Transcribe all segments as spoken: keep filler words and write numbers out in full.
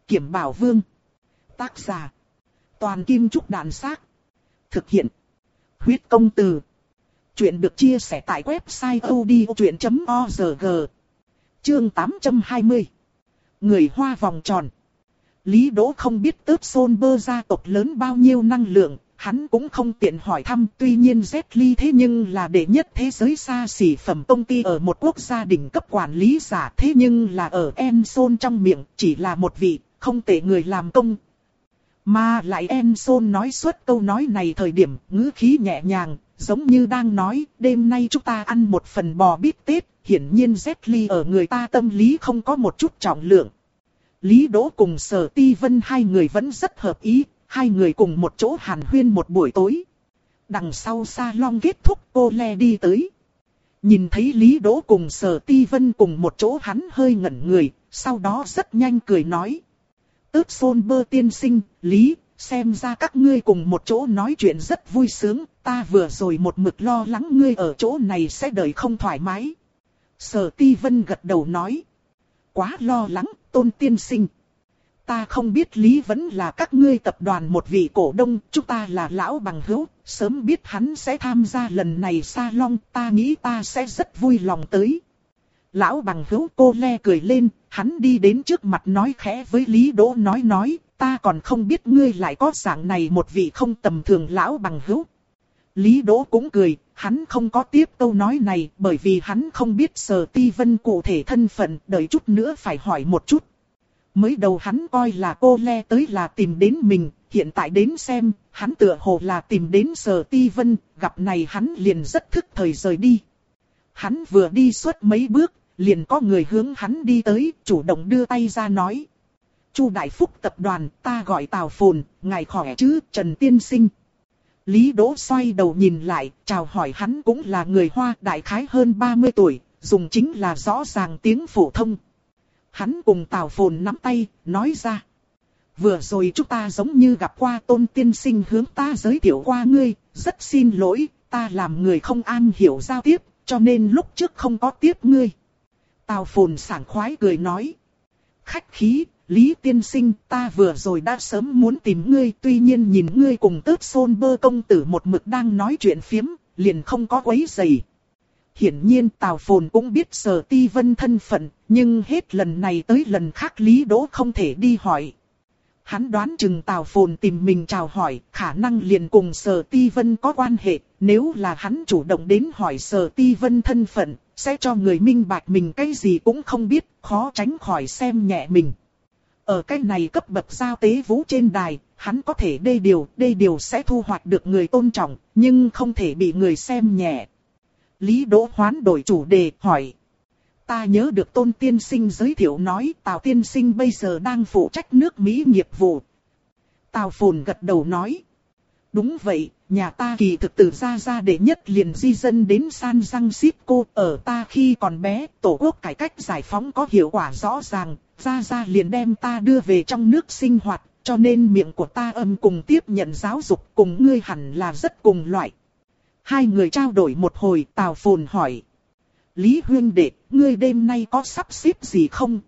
Kiểm Bảo Vương. Tác giả. Toàn Kim Trúc Đàn Xác. Thực hiện. Huyết Công Từ. Chuyện được chia sẻ tại website odchuyện chấm org. Chương tám trăm hai mươi. Người Hoa vòng tròn. Lý Đỗ không biết Tớt Sôn Bơ gia tộc lớn bao nhiêu năng lượng, hắn cũng không tiện hỏi thăm. Tuy nhiên Z Ly thế nhưng là đệ nhất thế giới xa xỉ phẩm công ty ở một quốc gia đỉnh cấp quản lý giả, thế nhưng là ở Enson trong miệng chỉ là một vị không tệ người làm công. Mà lại Enson nói suốt câu nói này thời điểm ngữ khí nhẹ nhàng, giống như đang nói đêm nay chúng ta ăn một phần bò bít tết. Hiển nhiên Z Ly ở người ta tâm lý không có một chút trọng lượng. Lý Đỗ cùng Sở Ti Vân hai người vẫn rất hợp ý, hai người cùng một chỗ hàn huyên một buổi tối. Đằng sau salon kết thúc, cô Le đi tới. Nhìn thấy Lý Đỗ cùng Sở Ti Vân cùng một chỗ, hắn hơi ngẩn người, sau đó rất nhanh cười nói. Tớt Sôn Bơ tiên sinh, Lý, xem ra các ngươi cùng một chỗ nói chuyện rất vui sướng, ta vừa rồi một mực lo lắng ngươi ở chỗ này sẽ đợi không thoải mái. Sở Ti Vân gật đầu nói. Quá lo lắng, Tôn tiên sinh. Ta không biết Lý vẫn là các ngươi tập đoàn một vị cổ đông, chúng ta là lão bằng hữu, sớm biết hắn sẽ tham gia lần này salon, ta nghĩ ta sẽ rất vui lòng tới. Lão bằng hữu, cô Le cười lên, hắn đi đến trước mặt nói khẽ với Lý Đỗ nói nói, ta còn không biết ngươi lại có dạng này một vị không tầm thường lão bằng hữu. Lý Đỗ cũng cười, hắn không có tiếp câu nói này bởi vì hắn không biết Sở Ti Vân cụ thể thân phận, đợi chút nữa phải hỏi một chút. Mới đầu hắn coi là cô Le tới là tìm đến mình, hiện tại đến xem, hắn tựa hồ là tìm đến Sở Ti Vân, gặp này hắn liền rất thức thời rời đi. Hắn vừa đi suốt mấy bước, liền có người hướng hắn đi tới, chủ động đưa tay ra nói. Chu Đại Phúc tập đoàn, ta gọi Tào Phồn, ngài khỏe chứ, Trần tiên sinh. Lý Đỗ xoay đầu nhìn lại, chào hỏi hắn cũng là người Hoa, đại khái hơn ba mươi tuổi, dùng chính là rõ ràng tiếng phổ thông. Hắn cùng Tào Phồn nắm tay, nói ra. Vừa rồi chúng ta giống như gặp qua Tôn tiên sinh hướng ta giới thiệu qua ngươi, rất xin lỗi, ta làm người không am hiểu giao tiếp, cho nên lúc trước không có tiếp ngươi. Tào Phồn sảng khoái cười nói. Khách khí, Lý tiên sinh, ta vừa rồi đã sớm muốn tìm ngươi, tuy nhiên nhìn ngươi cùng Tớt Sôn Bơ công tử một mực đang nói chuyện phiếm, liền không có quấy rầy. Hiển nhiên Tào Phồn cũng biết Sở Ti Vân thân phận, nhưng hết lần này tới lần khác Lý Đỗ không thể đi hỏi. Hắn đoán chừng Tào Phồn tìm mình chào hỏi, khả năng liền cùng Sở Ti Vân có quan hệ, nếu là hắn chủ động đến hỏi Sở Ti Vân thân phận, sẽ cho người minh bạch mình cái gì cũng không biết, khó tránh khỏi xem nhẹ mình. Ở cái này cấp bậc giao tế vũ trên đài, hắn có thể đê điều, đê điều sẽ thu hoạch được người tôn trọng, nhưng không thể bị người xem nhẹ. Lý Đỗ hoán đổi chủ đề, hỏi. Ta nhớ được Tôn tiên sinh giới thiệu nói Tào tiên sinh bây giờ đang phụ trách nước Mỹ nghiệp vụ. Tào Phồn gật đầu nói. Đúng vậy, nhà ta kỳ thực từ gia gia đệ nhất liền di dân đến San Francisco. Ở ta khi còn bé, tổ quốc cải cách giải phóng có hiệu quả rõ ràng. Gia gia liền đem ta đưa về trong nước sinh hoạt, cho nên miệng của ta âm cùng tiếp nhận giáo dục cùng ngươi hẳn là rất cùng loại. Hai người trao đổi một hồi, Tào Phồn hỏi. Lý huynh đệ, ngươi đêm nay có sắp xếp gì không?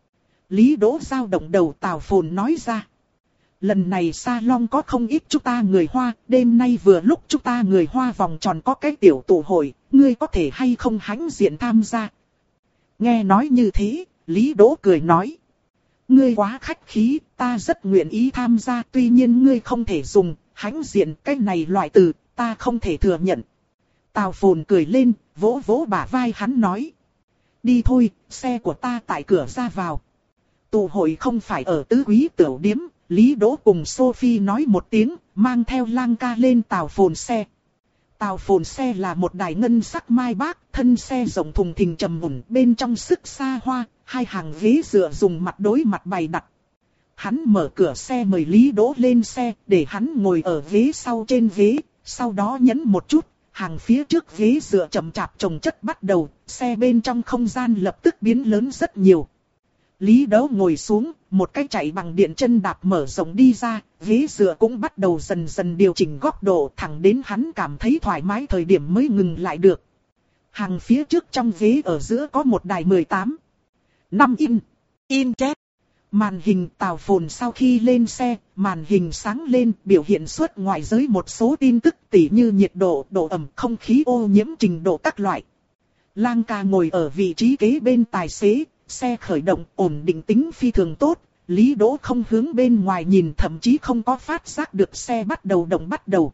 Lý Đỗ dao động đầu, Tào Phồn nói ra. Lần này salon có không ít chúng ta người Hoa, đêm nay vừa lúc chúng ta người Hoa vòng tròn có cái tiểu tụ hội, ngươi có thể hay không hãnh diện tham gia? Nghe nói như thế, Lý Đỗ cười nói. Ngươi quá khách khí, ta rất nguyện ý tham gia, tuy nhiên ngươi không thể dùng hãnh diện cái này loại từ, ta không thể thừa nhận. Tào Phồn cười lên, vỗ vỗ bả vai hắn nói. Đi thôi, xe của ta tại cửa ra vào. Tụ hội không phải ở tứ quý tiểu điếm, Lý Đỗ cùng Sophie nói một tiếng, mang theo Lang ca lên Tào Phồn xe. Tào Phồn xe là một đài ngân sắc mai bác, thân xe rộng thùng thình trầm ổn, bên trong sức xa hoa, hai hàng ghế dựa dùng mặt đối mặt bày đặt. Hắn mở cửa xe mời Lý Đỗ lên xe, để hắn ngồi ở ghế sau trên ghế, sau đó nhấn một chút, hàng phía trước ghế dựa chậm chạp chồng chất bắt đầu, xe bên trong không gian lập tức biến lớn rất nhiều. Lý Đỗ ngồi xuống, một cái chạy bằng điện chân đạp mở rộng đi ra, ghế dựa cũng bắt đầu dần dần điều chỉnh góc độ, thẳng đến hắn cảm thấy thoải mái thời điểm mới ngừng lại được. Hàng phía trước trong ghế ở giữa có một đài mười tám năm in, in chép. Màn hình Tào Phồn sau khi lên xe, màn hình sáng lên biểu hiện xuất ngoại giới một số tin tức tỉ như nhiệt độ, độ ẩm, không khí ô nhiễm trình độ các loại. Lang ca ngồi ở vị trí kế bên tài xế, xe khởi động ổn định tính phi thường tốt. Lý Đỗ không hướng bên ngoài nhìn, thậm chí không có phát giác được xe bắt đầu động bắt đầu.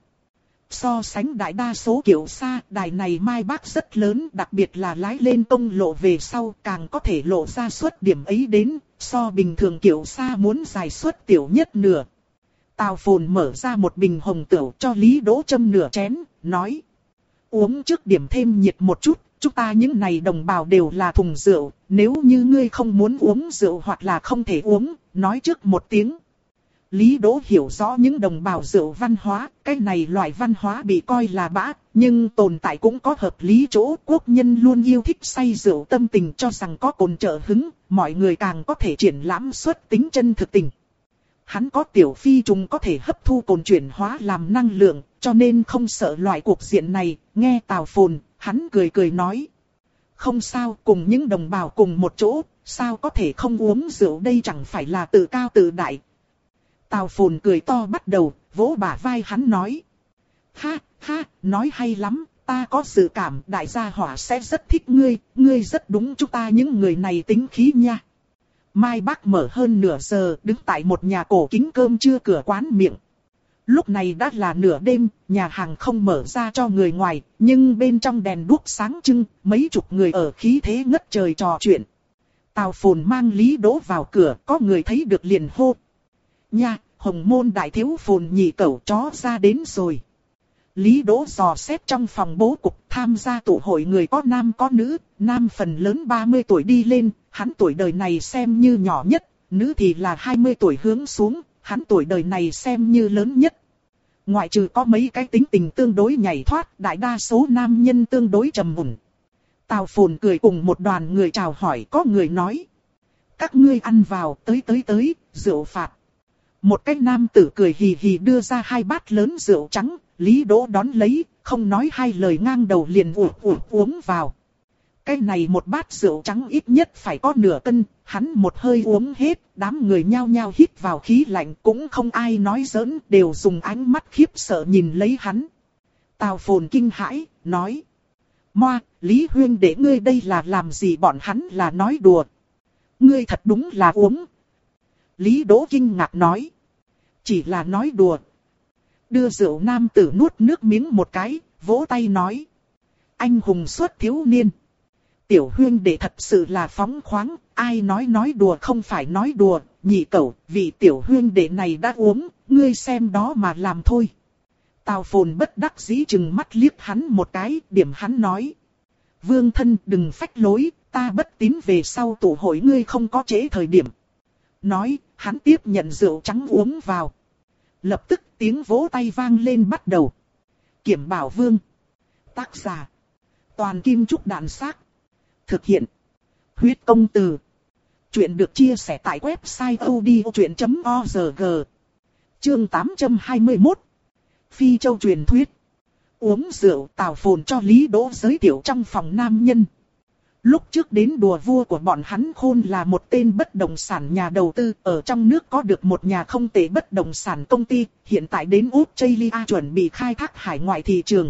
So sánh đại đa số kiểu xa, đài này Mai Bác rất lớn, đặc biệt là lái lên công lộ về sau càng có thể lộ ra suất điểm ấy đến, so bình thường kiểu xa muốn dài suất tiểu nhất nửa. Tào Phồn mở ra một bình hồng tửu cho Lý Đỗ châm nửa chén, nói. Uống trước điểm thêm nhiệt một chút, chúng ta những này đồng bào đều là thùng rượu, nếu như ngươi không muốn uống rượu hoặc là không thể uống, nói trước một tiếng. Lý Đỗ hiểu rõ những đồng bào rượu văn hóa, cái này loại văn hóa bị coi là bã, nhưng tồn tại cũng có hợp lý chỗ. Quốc nhân luôn yêu thích say rượu tâm tình, cho rằng có cồn trợ hứng, mọi người càng có thể triển lãm xuất tính chân thực tình. Hắn có tiểu phi trùng có thể hấp thu cồn chuyển hóa làm năng lượng, cho nên không sợ loại cuộc diện này. Nghe Tào Phồn, hắn cười cười nói. Không sao, cùng những đồng bào cùng một chỗ, sao có thể không uống rượu, đây chẳng phải là tự cao tự đại. Tào Phồn cười to bắt đầu, vỗ bả vai hắn nói. Ha, ha, nói hay lắm, ta có dự cảm đại gia hỏa sẽ rất thích ngươi, ngươi rất đúng chúng ta những người này tính khí nha. Mai Bác mở hơn nửa giờ, đứng tại một nhà cổ kính cơm trưa cửa quán miệng. Lúc này đã là nửa đêm, nhà hàng không mở ra cho người ngoài, nhưng bên trong đèn đuốc sáng trưng, mấy chục người ở khí thế ngất trời trò chuyện. Tào Phồn mang Lý Đỗ vào cửa, có người thấy được liền hô. Nha, Hồng Môn đại thiếu Phồn nhị cẩu chó ra đến rồi. Lý Đỗ dò xét trong phòng bố cục, tham gia tụ hội người có nam có nữ, nam phần lớn ba mươi tuổi đi lên, hắn tuổi đời này xem như nhỏ nhất, nữ thì là hai mươi tuổi hướng xuống, hắn tuổi đời này xem như lớn nhất. Ngoại trừ có mấy cái tính tình tương đối nhảy thoát, đại đa số nam nhân tương đối trầm mùn. Tào Phồn cười cùng một đoàn người chào hỏi, có người nói. Các ngươi ăn vào, tới tới tới, rượu phạt. Một cái nam tử cười hì hì đưa ra hai bát lớn rượu trắng, Lý Đỗ đón lấy, không nói hai lời ngang đầu liền ủ ủ uống vào. Cái này một bát rượu trắng ít nhất phải có nửa cân, hắn một hơi uống hết, đám người nhao nhao hít vào khí lạnh, cũng không ai nói giỡn, đều dùng ánh mắt khiếp sợ nhìn lấy hắn. Tào Phồn kinh hãi, nói. Moa, Lý Huyên để ngươi đây là làm gì, bọn hắn là nói đùa. Ngươi thật đúng là uống. Lý Đỗ kinh ngạc nói. Chỉ là nói đùa. Đưa rượu nam tử nuốt nước miếng một cái, vỗ tay nói. Anh hùng xuất thiếu niên. Tiểu Huyên đệ thật sự là phóng khoáng, ai nói nói đùa không phải nói đùa, nhị cẩu, vì Tiểu Huyên đệ này đã uống, ngươi xem đó mà làm thôi. Tào Phồn bất đắc dĩ chừng mắt liếc hắn một cái, điểm hắn nói. Vương thân đừng phách lối, ta bất tín về sau tụ hội ngươi không có trễ thời điểm. Nói, hắn tiếp nhận rượu trắng uống vào. Lập tức tiếng vỗ tay vang lên bắt đầu. Kiểm Bảo Vương. Tác giả. Toàn Kim Trúc Đạn Xác. Thực hiện. Huyết Công Từ. Chuyện được chia sẻ tại website odchuyện chấm org. Chương tám trăm hai mươi mốt. Phi Châu truyền thuyết. Uống rượu, Tào Phồn cho Lý Đỗ giới thiệu trong phòng nam nhân. Lúc trước đến đùa vua của bọn hắn Khôn là một tên bất động sản nhà đầu tư, ở trong nước có được một nhà không tệ bất động sản công ty, hiện tại đến Australia chuẩn bị khai thác hải ngoại thị trường.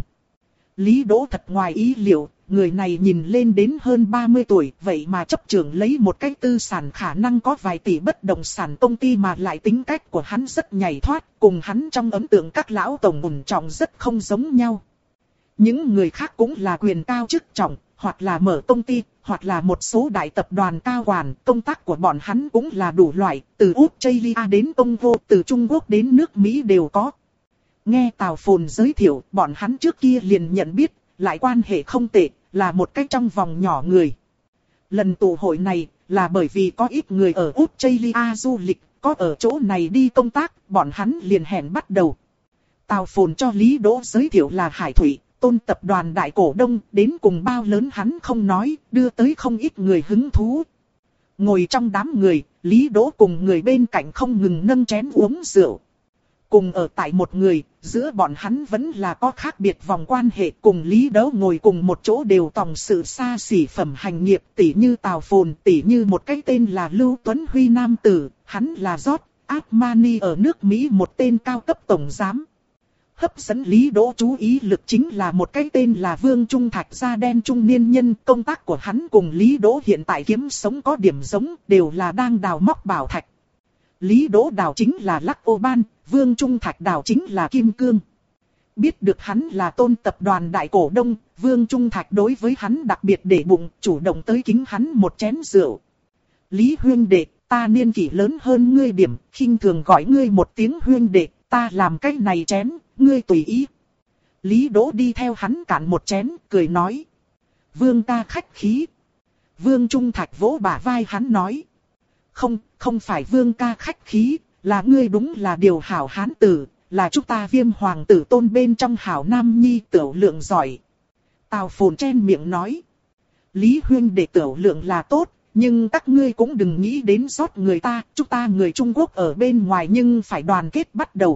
Lý Đỗ thật ngoài ý liệu, người này nhìn lên đến hơn ba mươi tuổi, vậy mà chấp trưởng lấy một cái tư sản khả năng có vài tỷ bất động sản công ty, mà lại tính cách của hắn rất nhảy thoát, cùng hắn trong ấn tượng các lão tổng ổn trọng rất không giống nhau. Những người khác cũng là quyền cao chức trọng, hoặc là mở công ty, hoặc là một số đại tập đoàn cao quản, công tác của bọn hắn cũng là đủ loại, từ Australia đến Congo, từ Trung Quốc đến nước Mỹ đều có. Nghe Tào Phồn giới thiệu, bọn hắn trước kia liền nhận biết, lại quan hệ không tệ, là một cách trong vòng nhỏ người. Lần tụ hội này, là bởi vì có ít người ở Australia du lịch, có ở chỗ này đi công tác, bọn hắn liền hẹn bắt đầu. Tào Phồn cho Lý Đỗ giới thiệu là Hải Thủy, Tôn tập đoàn đại cổ đông, đến cùng bao lớn hắn không nói, đưa tới không ít người hứng thú. Ngồi trong đám người, Lý Đỗ cùng người bên cạnh không ngừng nâng chén uống rượu. Cùng ở tại một người, giữa bọn hắn vẫn là có khác biệt vòng quan hệ, cùng Lý Đỗ ngồi cùng một chỗ đều tòng sự xa xỉ phẩm hành nghiệp, tỉ như Tào Phồn, tỉ như một cái tên là Lưu Tuấn Huy nam tử, hắn là George Armani ở nước Mỹ một tên cao cấp tổng giám. Hấp dẫn Lý Đỗ chú ý lực chính là một cái tên là Vương Trung Thạch da đen trung niên nhân. Công tác của hắn cùng Lý Đỗ hiện tại kiếm sống có điểm giống, đều là đang đào móc bảo thạch. Lý Đỗ đào chính là Lắc Ô Ban, Vương Trung Thạch đào chính là Kim Cương. Biết được hắn là Tôn tập đoàn đại cổ đông, Vương Trung Thạch đối với hắn đặc biệt để bụng, chủ động tới kính hắn một chén rượu. Lý huynh đệ, ta niên kỷ lớn hơn ngươi điểm, khinh thường gọi ngươi một tiếng huynh đệ, ta làm cái này chén, ngươi tùy ý. Lý Đỗ đi theo hắn cạn một chén, cười nói. Vương ca khách khí. Vương Trung Thạch vỗ bả vai hắn nói. Không, không phải Vương ca khách khí, là ngươi đúng là điều hảo hán tử, là chúng ta Viêm hoàng tử Tôn bên trong hảo nam nhi tiểu lượng giỏi. Tào Phồn chen miệng nói. Lý huynh đệ tiểu lượng là tốt, nhưng các ngươi cũng đừng nghĩ đến rót người ta, chúng ta người Trung Quốc ở bên ngoài nhưng phải đoàn kết bắt đầu.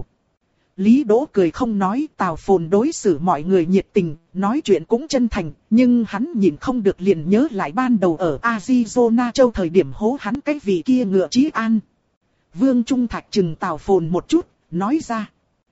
Lý Đỗ cười không nói, Tào Phồn đối xử mọi người nhiệt tình, nói chuyện cũng chân thành, nhưng hắn nhìn không được liền nhớ lại ban đầu ở Arizona châu thời điểm hố hắn cái vị kia ngựa Chí An. Vương Trung Thạch chừng Tào Phồn một chút, nói ra.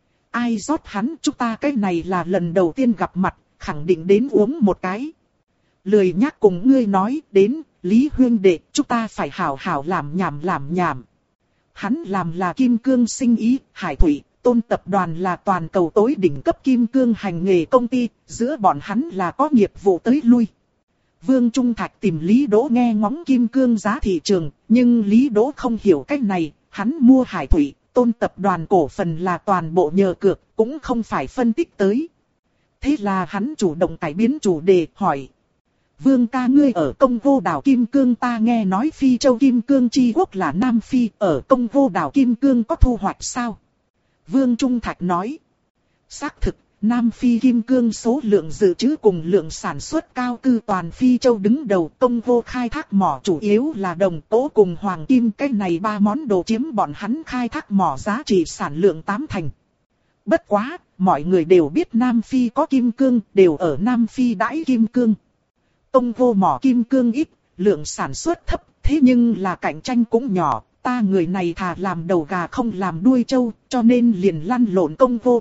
Ai rót hắn, chúng ta cái này là lần đầu tiên gặp mặt, khẳng định đến uống một cái. Lười nhắc cùng ngươi nói, đến, Lý huynh đệ, chúng ta phải hảo hảo làm nhảm làm nhảm. Hắn làm là kim cương sinh ý, hải thủy, Tôn tập đoàn là toàn cầu tối đỉnh cấp kim cương hành nghề công ty, giữa bọn hắn là có nghiệp vụ tới lui. Vương Trung Thạch tìm Lý Đỗ nghe ngóng kim cương giá thị trường, nhưng Lý Đỗ không hiểu cách này, hắn mua hải thủy, Tôn tập đoàn cổ phần là toàn bộ nhờ cược, cũng không phải phân tích tới. Thế là hắn chủ động cải biến chủ đề, hỏi. Vương ca ngươi ở Công Vô đảo Kim Cương, ta nghe nói Phi Châu Kim Cương chi quốc là Nam Phi, ở Công Vô đảo Kim Cương có thu hoạch sao? Vương Trung Thạch nói. Xác thực, Nam Phi Kim Cương số lượng dự trữ cùng lượng sản xuất cao cư toàn Phi Châu đứng đầu. Công Vô khai thác mỏ chủ yếu là đồng tố cùng hoàng kim, cái này ba món đồ chiếm bọn hắn khai thác mỏ giá trị sản lượng tám thành. Bất quá, mọi người đều biết Nam Phi có kim cương, đều ở Nam Phi đãi kim cương. Công Vô mỏ kim cương ít, lượng sản xuất thấp, thế nhưng là cạnh tranh cũng nhỏ. Ta người này thà làm đầu gà không làm đuôi trâu, cho nên liền lăn lộn Công Vô.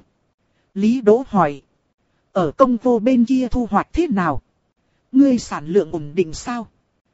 Lý Đỗ hỏi. Ở Công Vô bên kia thu hoạch thế nào? Ngươi sản lượng ổn định sao?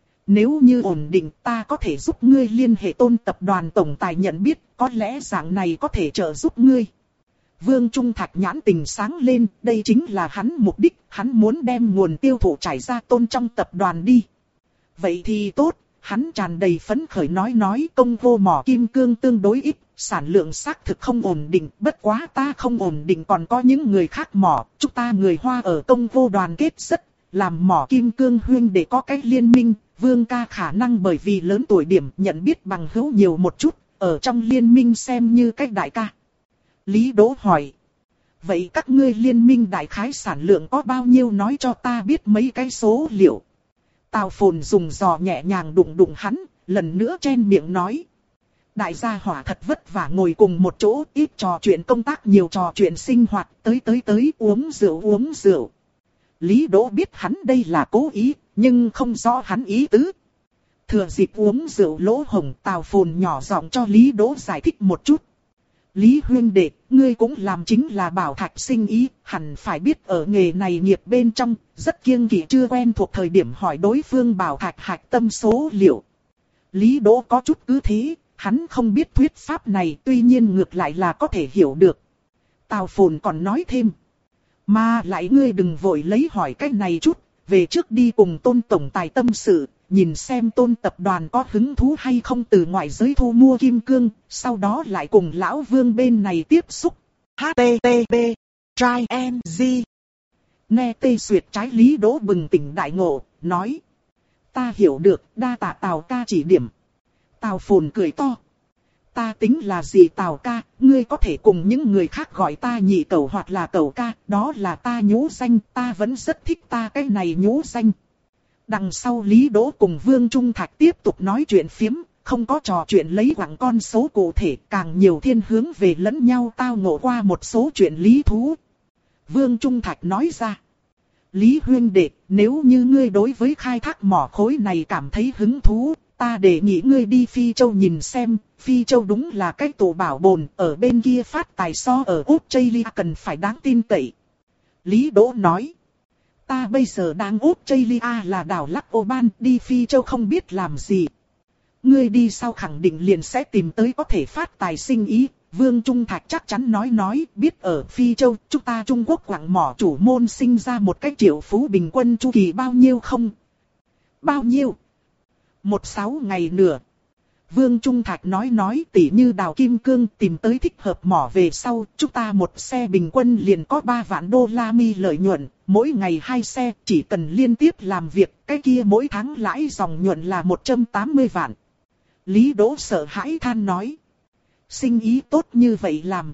Nếu như ổn định, ta có thể giúp ngươi liên hệ Tôn tập đoàn tổng tài nhận biết, có lẽ dạng này có thể trợ giúp ngươi. Vương Trung Thạch nhãn tình sáng lên, đây chính là hắn mục đích, hắn muốn đem nguồn tiêu thụ trải ra Tôn trong tập đoàn đi. Vậy thì tốt, hắn tràn đầy phấn khởi nói nói Công Vô mỏ kim cương tương đối ít, sản lượng xác thực không ổn định, bất quá ta không ổn định còn có những người khác mỏ, chúng ta người Hoa ở Công Vô đoàn kết rất, làm mỏ kim cương huyên để có cái liên minh, Vương ca khả năng bởi vì lớn tuổi điểm nhận biết bằng hữu nhiều một chút, ở trong liên minh xem như cách đại ca. Lý Đỗ hỏi. Vậy các ngươi liên minh đại khái sản lượng có bao nhiêu nói cho ta biết mấy cái số liệu. Tào Phồn dùng giò nhẹ nhàng đụng đụng hắn, lần nữa chen miệng nói. Đại gia hỏa thật vất vả ngồi cùng một chỗ, ít trò chuyện công tác nhiều trò chuyện sinh hoạt, tới tới tới uống rượu uống rượu. Lý Đỗ biết hắn đây là cố ý, nhưng không rõ hắn ý tứ. Thừa dịp uống rượu lỗ hồng, Tào Phồn nhỏ giọng cho Lý Đỗ giải thích một chút. Lý huynh đệ, ngươi cũng làm chính là bảo thạch sinh ý, hẳn phải biết ở nghề này nghiệp bên trong, rất kiêng kỵ chưa quen thuộc thời điểm hỏi đối phương bảo thạch hạch tâm số liệu. Lý Đỗ có chút cứ thế, hắn không biết thuyết pháp này, tuy nhiên ngược lại là có thể hiểu được. Tào Phồn còn nói thêm. Mà lại ngươi đừng vội lấy hỏi cái này chút, về trước đi cùng Tôn tổng tài tâm sự. Nhìn xem Tôn tập đoàn có hứng thú hay không từ ngoại giới thu mua kim cương, sau đó lại cùng lão Vương bên này tiếp xúc. hát tê tê pê Try and G Nghe Tê Duyệt trái Lý Đỗ bừng tỉnh đại ngộ, nói. Ta hiểu được, đa tạ Tào ca chỉ điểm. Tào Phồn cười to. Ta tính là gì Tào ca, ngươi có thể cùng những người khác gọi ta nhị cẩu hoặc là cẩu ca, đó là ta nhũ danh, ta vẫn rất thích ta cái này nhũ danh. Đằng sau Lý Đỗ cùng Vương Trung Thạch tiếp tục nói chuyện phiếm, không có trò chuyện lấy quặng con số cụ thể, càng nhiều thiên hướng về lẫn nhau tao ngộ qua một số chuyện lý thú. Vương Trung Thạch nói ra. Lý huynh đệ, nếu như ngươi đối với khai thác mỏ khối này cảm thấy hứng thú, ta đề nghị ngươi đi Phi Châu nhìn xem, Phi Châu đúng là cái tổ bảo bồn, ở bên kia phát tài so ở Australia cần phải đáng tin cậy. Lý Đỗ nói, ta bây giờ đang Australia là đảo Lắc Ô Ban, đi Phi Châu không biết làm gì. Ngươi đi sau khẳng định liền sẽ tìm tới có thể phát tài sinh ý. Vương Trung Thạch chắc chắn nói nói, biết ở Phi Châu, chúng ta Trung Quốc quặng mỏ chủ môn sinh ra một cái triệu phú bình quân chu kỳ bao nhiêu không? Bao nhiêu? Một sáu ngày nửa. Vương Trung Thạch nói nói tỉ như đào kim cương tìm tới thích hợp mỏ về sau, chúng ta một xe bình quân liền có ba vạn đô la mi lợi nhuận, mỗi ngày hai xe, chỉ cần liên tiếp làm việc, cái kia mỗi tháng lãi dòng nhuận là một trăm tám mươi vạn. Lý Đỗ sợ hãi than nói. Sinh ý tốt như vậy làm.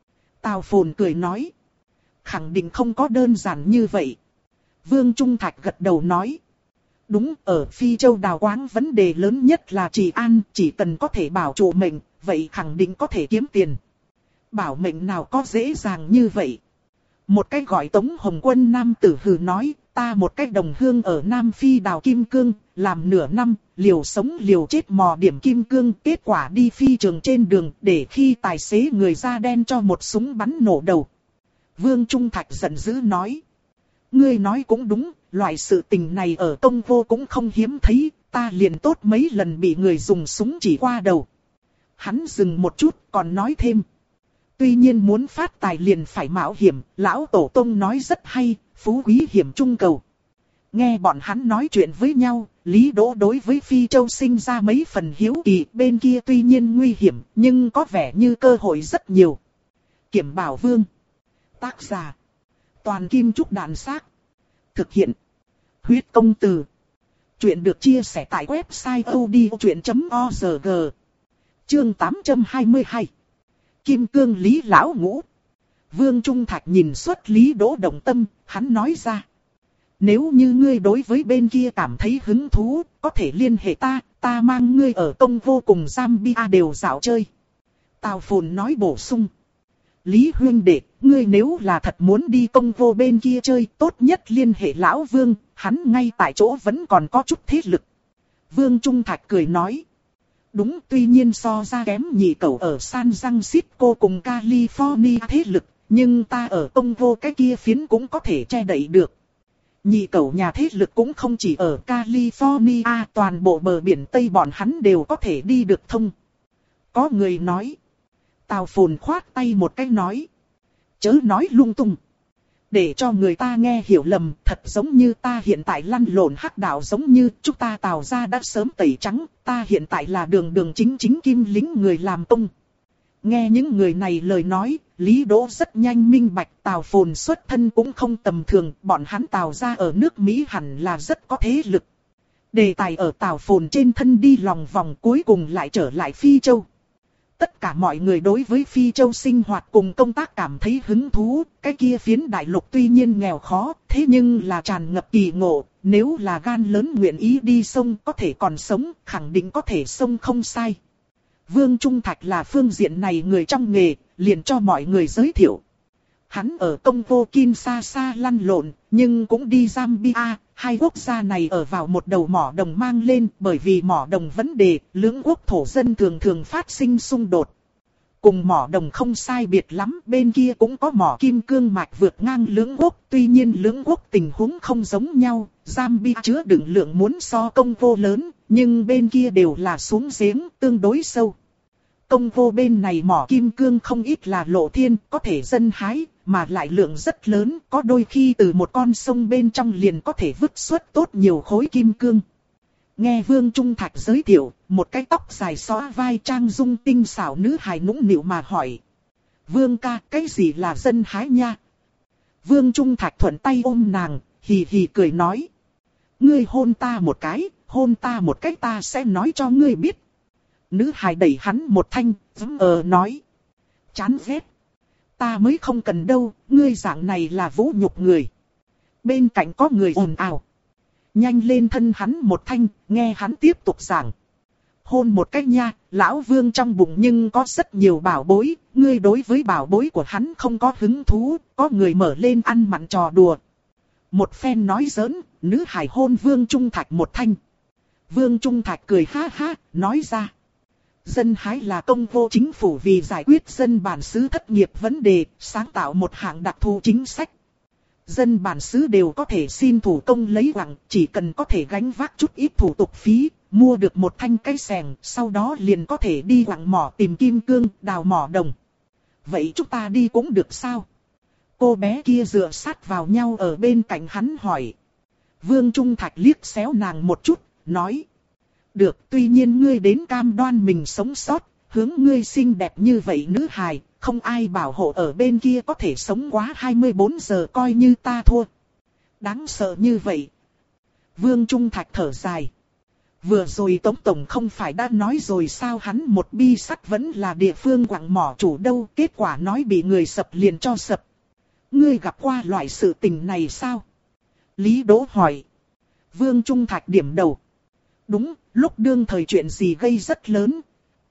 Tào Phồn cười nói. Khẳng định không có đơn giản như vậy. Vương Trung Thạch gật đầu nói. Đúng, ở Phi Châu đào quáng vấn đề lớn nhất là trị an, chỉ cần có thể bảo trụ mệnh, vậy khẳng định có thể kiếm tiền. Bảo mệnh nào có dễ dàng như vậy. Một cái gọi Tống Hồng Quân nam tử hừ nói, ta một cái đồng hương ở Nam Phi đào kim cương, làm nửa năm, liều sống liều chết mò điểm kim cương, kết quả đi phi trường trên đường, để khi tài xế người da đen cho một súng bắn nổ đầu. Vương Trung Thạch giận dữ nói, ngươi nói cũng đúng, loại sự tình này ở Công Vô cũng không hiếm thấy, ta liền tốt mấy lần bị người dùng súng chỉ qua đầu. Hắn dừng một chút, còn nói thêm. Tuy nhiên muốn phát tài liền phải mạo hiểm, lão tổ tông nói rất hay, phú quý hiểm trung cầu. Nghe bọn hắn nói chuyện với nhau, Lý Đỗ đối với Phi Châu sinh ra mấy phần hiếu kỳ, bên kia tuy nhiên nguy hiểm, nhưng có vẻ như cơ hội rất nhiều. Kiểm Bảo Vương. Tác giả. Toàn Kim Trúc Đàn Xác. Thực hiện. Huyết Công Từ. Chuyện được chia sẻ tại website odchuyện chấm org. Chương tám trăm hai mươi hai. Kim Cương Lý Lão Ngũ. Vương Trung Thạch nhìn xuất Lý Đỗ động tâm, hắn nói ra. Nếu như ngươi đối với bên kia cảm thấy hứng thú, có thể liên hệ ta, ta mang ngươi ở Công Vô cùng Zambia đều dạo chơi. Tào Phồn nói bổ sung. Lý huynh đệ, ngươi nếu là thật muốn đi Công Vô bên kia chơi, tốt nhất liên hệ Lão Vương, hắn ngay tại chỗ vẫn còn có chút thế lực. Vương Trung Thạch cười nói. Đúng, tuy nhiên so ra kém nhị cẩu ở San Francisco cùng California thế lực, nhưng ta ở Công Vô cái kia phiến cũng có thể che đậy được. Nhị cẩu nhà thế lực cũng không chỉ ở California, toàn bộ bờ biển Tây bọn hắn đều có thể đi được thông. Có người nói. Tào Phồn khoát tay một cái nói. Chớ nói lung tung. Để cho người ta nghe hiểu lầm, thật giống như ta hiện tại lăn lộn hắc đạo, giống như chúng ta Tào gia đã sớm tẩy trắng, ta hiện tại là đường đường chính chính kim lính người làm tung. Nghe những người này lời nói, Lý Đỗ rất nhanh minh bạch, Tào Phồn xuất thân cũng không tầm thường, bọn hắn Tào gia ở nước Mỹ hẳn là rất có thế lực. Đề tài ở Tào Phồn trên thân đi lòng vòng, cuối cùng lại trở lại Phi Châu. Tất cả mọi người đối với Phi Châu sinh hoạt cùng công tác cảm thấy hứng thú, cái kia phiến đại lục tuy nhiên nghèo khó, thế nhưng là tràn ngập kỳ ngộ, nếu là gan lớn nguyện ý đi sông có thể còn sống, khẳng định có thể sông không sai. Vương Trung Thạch là phương diện này người trong nghề, liền cho mọi người giới thiệu. Hắn ở Công Vô Kinshasa lăn lộn, nhưng cũng đi Zambia, hai quốc gia này ở vào một đầu mỏ đồng mang lên, bởi vì mỏ đồng vấn đề, lưỡng quốc thổ dân thường thường phát sinh xung đột. Cùng mỏ đồng không sai biệt lắm, bên kia cũng có mỏ kim cương mạch vượt ngang lưỡng quốc, tuy nhiên lưỡng quốc tình huống không giống nhau, Zambia chứa đựng lượng muốn so Công Vô lớn, nhưng bên kia đều là xuống giếng, tương đối sâu. Công Vô bên này mỏ kim cương không ít là lộ thiên, có thể dân hái, mà lại lượng rất lớn, có đôi khi từ một con sông bên trong liền có thể vứt xuất tốt nhiều khối kim cương. Nghe Vương Trung Thạch giới thiệu, một cái tóc dài xõa vai trang dung tinh xảo nữ hài nũng nịu mà hỏi. Vương ca, cái gì là dân hái nha? Vương Trung Thạch thuận tay ôm nàng, hì hì cười nói. Ngươi hôn ta một cái, hôn ta một cái ta sẽ nói cho ngươi biết. Nữ hài đẩy hắn một thanh, dấm ờ nói. Chán ghét. Ta mới không cần đâu, ngươi dạng này là vũ nhục người. Bên cạnh có người ồn ào. Nhanh lên thân hắn một thanh, nghe hắn tiếp tục giảng. Hôn một cách nha, lão Vương trong bụng nhưng có rất nhiều bảo bối, ngươi đối với bảo bối của hắn không có hứng thú, có người mở lên ăn mặn trò đùa. Một phen nói giỡn, nữ hải hôn Vương Trung Thạch một thanh. Vương Trung Thạch cười ha ha, nói ra. Dân hái là công vô chính phủ vì giải quyết dân bản xứ thất nghiệp vấn đề, sáng tạo một hạng đặc thù chính sách. Dân bản xứ đều có thể xin thủ công lấy quặng, chỉ cần có thể gánh vác chút ít thủ tục phí, mua được một thanh cây xẻng, sau đó liền có thể đi quặng mỏ tìm kim cương, đào mỏ đồng. Vậy chúng ta đi cũng được sao? Cô bé kia dựa sát vào nhau ở bên cạnh hắn hỏi. Vương Trung Thạch liếc xéo nàng một chút, nói. Được, tuy nhiên ngươi đến cam đoan mình sống sót, hướng ngươi xinh đẹp như vậy nữ hài, không ai bảo hộ ở bên kia có thể sống quá hai mươi bốn giờ coi như ta thua. Đáng sợ như vậy. Vương Trung Thạch thở dài. Vừa rồi Tống Tổng không phải đã nói rồi sao hắn một bi sắt vẫn là địa phương quặng mỏ chủ đâu, kết quả nói bị người sập liền cho sập. Ngươi gặp qua loại sự tình này sao? Lý Đỗ hỏi. Vương Trung Thạch điểm đầu. Đúng, lúc đương thời chuyện gì gây rất lớn.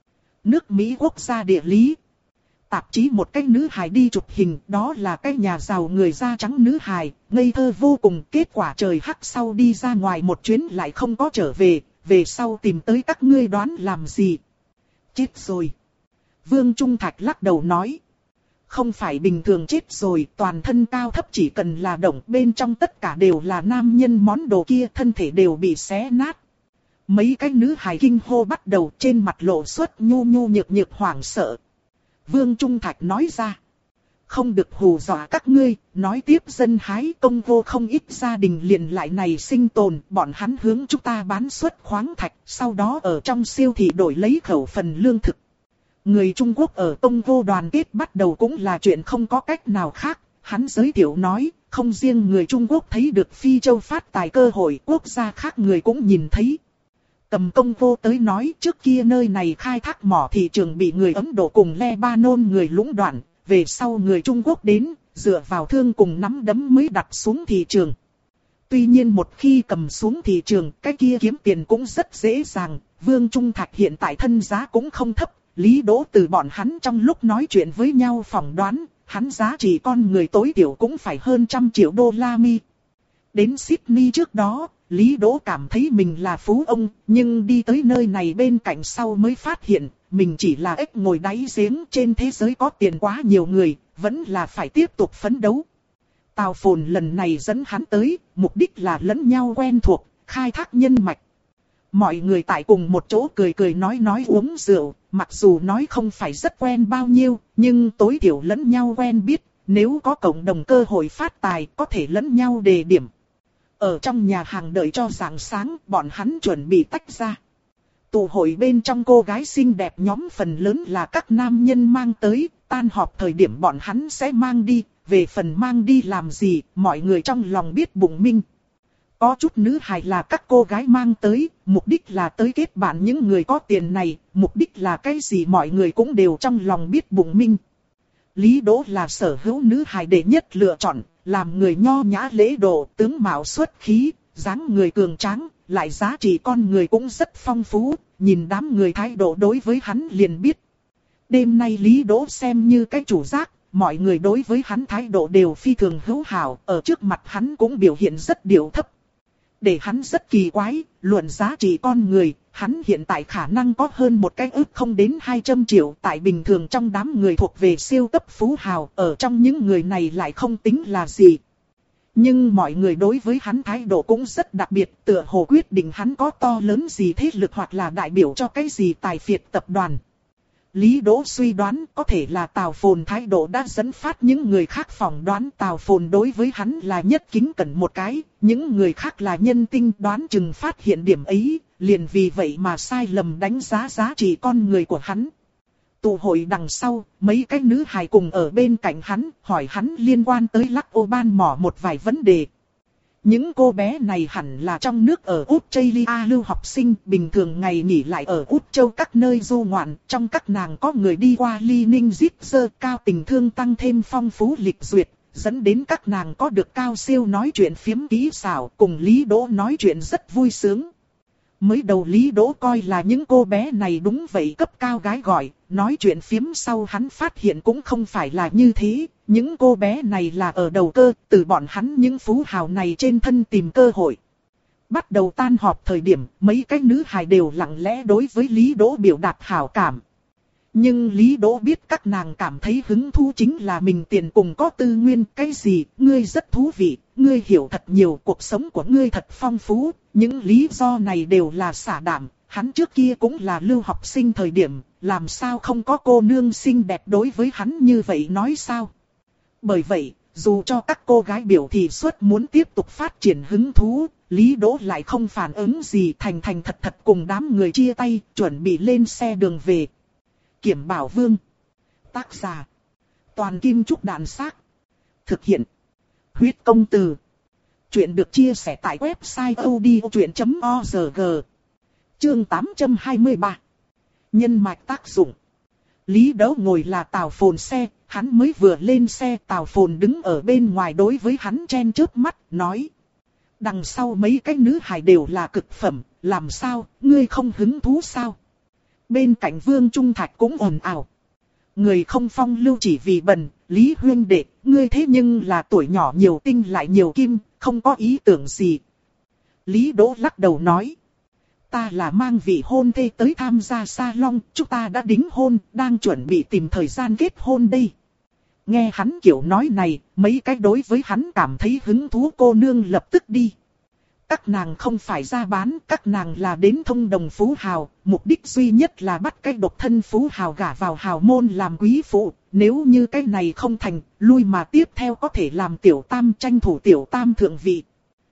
Nước Mỹ quốc gia địa lý. Tạp chí một cái nữ hài đi chụp hình, đó là cái nhà giàu người da trắng nữ hài, ngây thơ vô cùng, kết quả trời hắc sau đi ra ngoài một chuyến lại không có trở về, về sau tìm tới các ngươi đoán làm gì? Chết rồi. Vương Trung Thạch lắc đầu nói. Không phải bình thường chết rồi, toàn thân cao thấp chỉ cần là động bên trong tất cả đều là nam nhân món đồ kia, thân thể đều bị xé nát. Mấy cái nữ hài kinh hô bắt đầu, trên mặt lộ xuất nhu nhu nhược nhược hoảng sợ. Vương Trung Thạch nói ra. Không được hù dọa các ngươi, nói tiếp dân hái công vô không ít gia đình liền lại này sinh tồn, bọn hắn hướng chúng ta bán xuất khoáng thạch, sau đó ở trong siêu thị đổi lấy khẩu phần lương thực. Người Trung Quốc ở công vô đoàn kết bắt đầu cũng là chuyện không có cách nào khác, hắn giới thiệu nói, không riêng người Trung Quốc thấy được Phi Châu phát tài cơ hội, quốc gia khác người cũng nhìn thấy. Cầm công vô tới nói trước kia nơi này khai thác mỏ thị trường bị người Ấn Độ cùng Lebanon người lũng đoạn, về sau người Trung Quốc đến, dựa vào thương cùng nắm đấm mới đặt xuống thị trường. Tuy nhiên một khi cầm xuống thị trường, cái kia kiếm tiền cũng rất dễ dàng, Vương Trung Thạch hiện tại thân giá cũng không thấp, Lý Đỗ từ bọn hắn trong lúc nói chuyện với nhau phỏng đoán, hắn giá trị con người tối thiểu cũng phải hơn trăm triệu đô la Mi. Đến Sydney trước đó, Lý Đỗ cảm thấy mình là phú ông, nhưng đi tới nơi này bên cạnh sau mới phát hiện, mình chỉ là ếch ngồi đáy giếng, trên thế giới có tiền quá nhiều người, vẫn là phải tiếp tục phấn đấu. Tào Phồn lần này dẫn hắn tới, mục đích là lẫn nhau quen thuộc, khai thác nhân mạch. Mọi người tại cùng một chỗ cười cười nói nói uống rượu, mặc dù nói không phải rất quen bao nhiêu, nhưng tối thiểu lẫn nhau quen biết, nếu có cộng đồng cơ hội phát tài có thể lẫn nhau đề điểm. Ở trong nhà hàng đợi cho rạng sáng, bọn hắn chuẩn bị tách ra. Tụ hội bên trong cô gái xinh đẹp nhóm phần lớn là các nam nhân mang tới, tan họp thời điểm bọn hắn sẽ mang đi, về phần mang đi làm gì, mọi người trong lòng biết bụng minh. Có chút nữ hài là các cô gái mang tới, mục đích là tới kết bạn những người có tiền này, mục đích là cái gì mọi người cũng đều trong lòng biết bụng minh. Lý Đỗ là sở hữu nữ hài đệ nhất lựa chọn, làm người nho nhã lễ độ, tướng mạo xuất khí, dáng người cường tráng, lại giá trị con người cũng rất phong phú, nhìn đám người thái độ đối với hắn liền biết. Đêm nay Lý Đỗ xem như cái chủ giác, mọi người đối với hắn thái độ đều phi thường hữu hảo, ở trước mặt hắn cũng biểu hiện rất điệu thấp. Để hắn rất kỳ quái, luận giá trị con người, hắn hiện tại khả năng có hơn một cái ức không đến hai trăm triệu, tại bình thường trong đám người thuộc về siêu cấp phú hào, ở trong những người này lại không tính là gì. Nhưng mọi người đối với hắn thái độ cũng rất đặc biệt, tựa hồ quyết định hắn có to lớn gì thế lực hoặc là đại biểu cho cái gì tài phiệt tập đoàn. Lý Đỗ suy đoán có thể là Tào Phồn thái độ đã dẫn phát những người khác phỏng đoán Tào Phồn đối với hắn là nhất kính cẩn một cái, những người khác là nhân tinh đoán chừng phát hiện điểm ấy, liền vì vậy mà sai lầm đánh giá giá trị con người của hắn. Tụ hội đằng sau, mấy cái nữ hài cùng ở bên cạnh hắn, hỏi hắn liên quan tới Lắc Ô Ban mỏ một vài vấn đề. Những cô bé này hẳn là trong nước ở Australia lưu học sinh, bình thường ngày nghỉ lại ở Úc Châu các nơi du ngoạn, trong các nàng có người đi qua Ly Ninh Giết Sơ, cao tình thương tăng thêm phong phú lịch duyệt, dẫn đến các nàng có được cao siêu nói chuyện phiếm kỹ xảo, cùng Lý Đỗ nói chuyện rất vui sướng. Mới đầu Lý Đỗ coi là những cô bé này đúng vậy cấp cao gái gọi, nói chuyện phiếm sau hắn phát hiện cũng không phải là như thế, những cô bé này là ở đầu cơ, từ bọn hắn những phú hào này trên thân tìm cơ hội. Bắt đầu tan họp thời điểm, mấy cái nữ hài đều lặng lẽ đối với Lý Đỗ biểu đạt hảo cảm. Nhưng Lý Đỗ biết các nàng cảm thấy hứng thú chính là mình tiền cùng có tư nguyên, cái gì, ngươi rất thú vị, ngươi hiểu thật nhiều, cuộc sống của ngươi thật phong phú, những lý do này đều là xả đảm, hắn trước kia cũng là lưu học sinh thời điểm, làm sao không có cô nương xinh đẹp đối với hắn như vậy nói sao? Bởi vậy, dù cho các cô gái biểu thị suất muốn tiếp tục phát triển hứng thú, Lý Đỗ lại không phản ứng gì, thành thành thật thật cùng đám người chia tay, chuẩn bị lên xe đường về. Kiểm Bảo Vương. Tác giả. Toàn Kim Trúc Đàn Xác. Thực hiện. Huyết Công Từ. Chuyện được chia sẻ tại website odchuyện chấm org. Chương tám trăm hai mươi ba. Nhân mạch tác dụng. Lý Đỗ ngồi là Tào Phồn xe, hắn mới vừa lên xe, Tào Phồn đứng ở bên ngoài đối với hắn chen chớp mắt, nói. Đằng sau mấy cái nữ hài đều là cực phẩm, làm sao, ngươi không hứng thú sao? Bên cạnh Vương Trung Thạch cũng ồn ào. Người không phong lưu chỉ vì bần, Lý huynh đệ, ngươi thế nhưng là tuổi nhỏ nhiều tinh lại nhiều kim, không có ý tưởng gì. Lý Đỗ lắc đầu nói. Ta là mang vị hôn thê tới tham gia salon, chúng ta đã đính hôn, đang chuẩn bị tìm thời gian kết hôn đây. Nghe hắn kiểu nói này, mấy cái đối với hắn cảm thấy hứng thú cô nương lập tức đi. Các nàng không phải ra bán, các nàng là đến thông đồng phú hào, mục đích duy nhất là bắt cái độc thân phú hào gả vào hào môn làm quý phụ. Nếu như cái này không thành, lui mà tiếp theo có thể làm tiểu tam, tranh thủ tiểu tam thượng vị.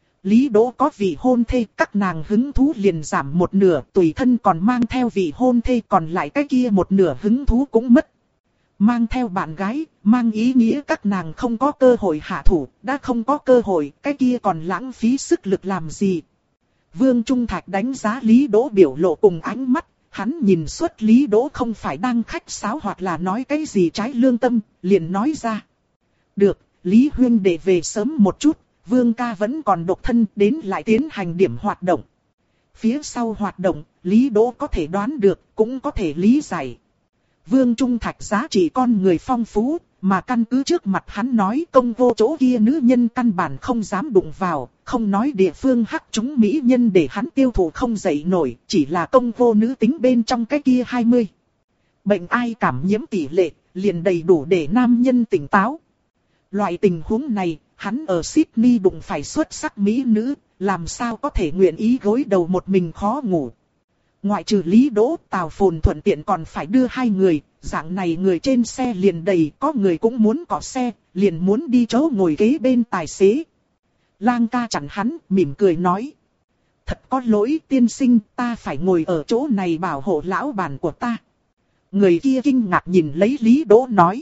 Lý Đỗ có vị hôn thê, các nàng hứng thú liền giảm một nửa, tùy thân còn mang theo vị hôn thê, còn lại cái kia một nửa hứng thú cũng mất. Mang theo bạn gái, mang ý nghĩa các nàng không có cơ hội hạ thủ, đã không có cơ hội, cái kia còn lãng phí sức lực làm gì. Vương Trung Thạch đánh giá Lý Đỗ biểu lộ cùng ánh mắt, hắn nhìn suốt Lý Đỗ không phải đang khách sáo hoặc là nói cái gì trái lương tâm, liền nói ra. Được, Lý huynh đệ về sớm một chút, Vương ca vẫn còn độc thân, đến lại tiến hành điểm hoạt động. Phía sau hoạt động, Lý Đỗ có thể đoán được, cũng có thể lý giải. Vương Trung Thạch giá trị con người phong phú, mà căn cứ trước mặt hắn nói công vô chỗ kia nữ nhân căn bản không dám đụng vào, không nói địa phương hắc chúng mỹ nhân để hắn tiêu thụ không dậy nổi, chỉ là công vô nữ tính bên trong cái kia hai mươi. Bệnh ai cảm nhiễm tỷ lệ, liền đầy đủ để nam nhân tỉnh táo. Loại tình huống này, hắn ở Sydney đụng phải xuất sắc mỹ nữ, làm sao có thể nguyện ý gối đầu một mình khó ngủ. Ngoại trừ Lý Đỗ, Tào Phồn thuận tiện còn phải đưa hai người, dạng này người trên xe liền đầy, có người cũng muốn cọ xe, liền muốn đi chỗ ngồi kế bên tài xế. Lang ca chặn hắn, mỉm cười nói. Thật có lỗi tiên sinh, ta phải ngồi ở chỗ này bảo hộ lão bản của ta. Người kia kinh ngạc nhìn lấy Lý Đỗ nói.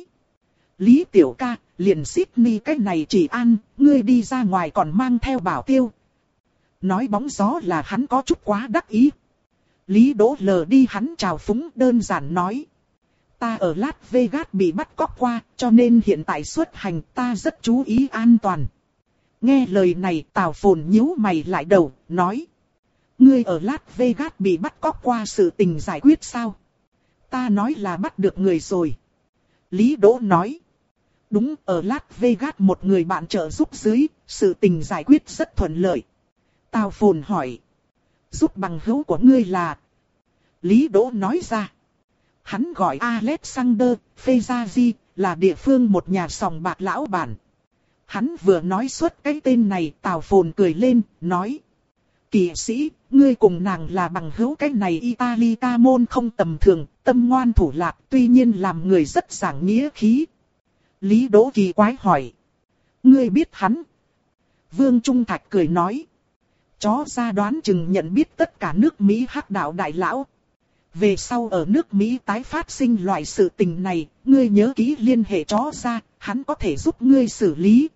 Lý tiểu ca, liền Sydney cái này chỉ ăn, ngươi đi ra ngoài còn mang theo bảo tiêu. Nói bóng gió là hắn có chút quá đắc ý. Lý Đỗ lờ đi hắn chào phúng đơn giản nói. Ta ở Las Vegas bị bắt cóc qua, cho nên hiện tại xuất hành ta rất chú ý an toàn. Nghe lời này Tào Phồn nhíu mày lại đầu, nói. Ngươi ở Las Vegas bị bắt cóc qua sự tình giải quyết sao? Ta nói là bắt được người rồi. Lý Đỗ nói. Đúng, ở Las Vegas một người bạn trợ giúp dưới, sự tình giải quyết rất thuận lợi. Tào Phồn hỏi. Giúp bằng hữu của ngươi là... Lý Đỗ nói ra. Hắn gọi Alexander Fezazi, là địa phương một nhà sòng bạc lão bản. Hắn vừa nói suốt cái tên này, Tào Phồn cười lên, nói. Kỳ sĩ, ngươi cùng nàng là bằng hữu, cái này Italy ca môn không tầm thường, tâm ngoan thủ lạc, tuy nhiên làm người rất giảng nghĩa khí. Lý Đỗ kỳ quái hỏi. Ngươi biết hắn? Vương Trung Thạch cười nói. Chó ra đoán chừng nhận biết tất cả nước Mỹ hắc đạo đại lão. Về sau ở nước Mỹ tái phát sinh loại sự tình này, ngươi nhớ kỹ liên hệ chó ra, hắn có thể giúp ngươi xử lý.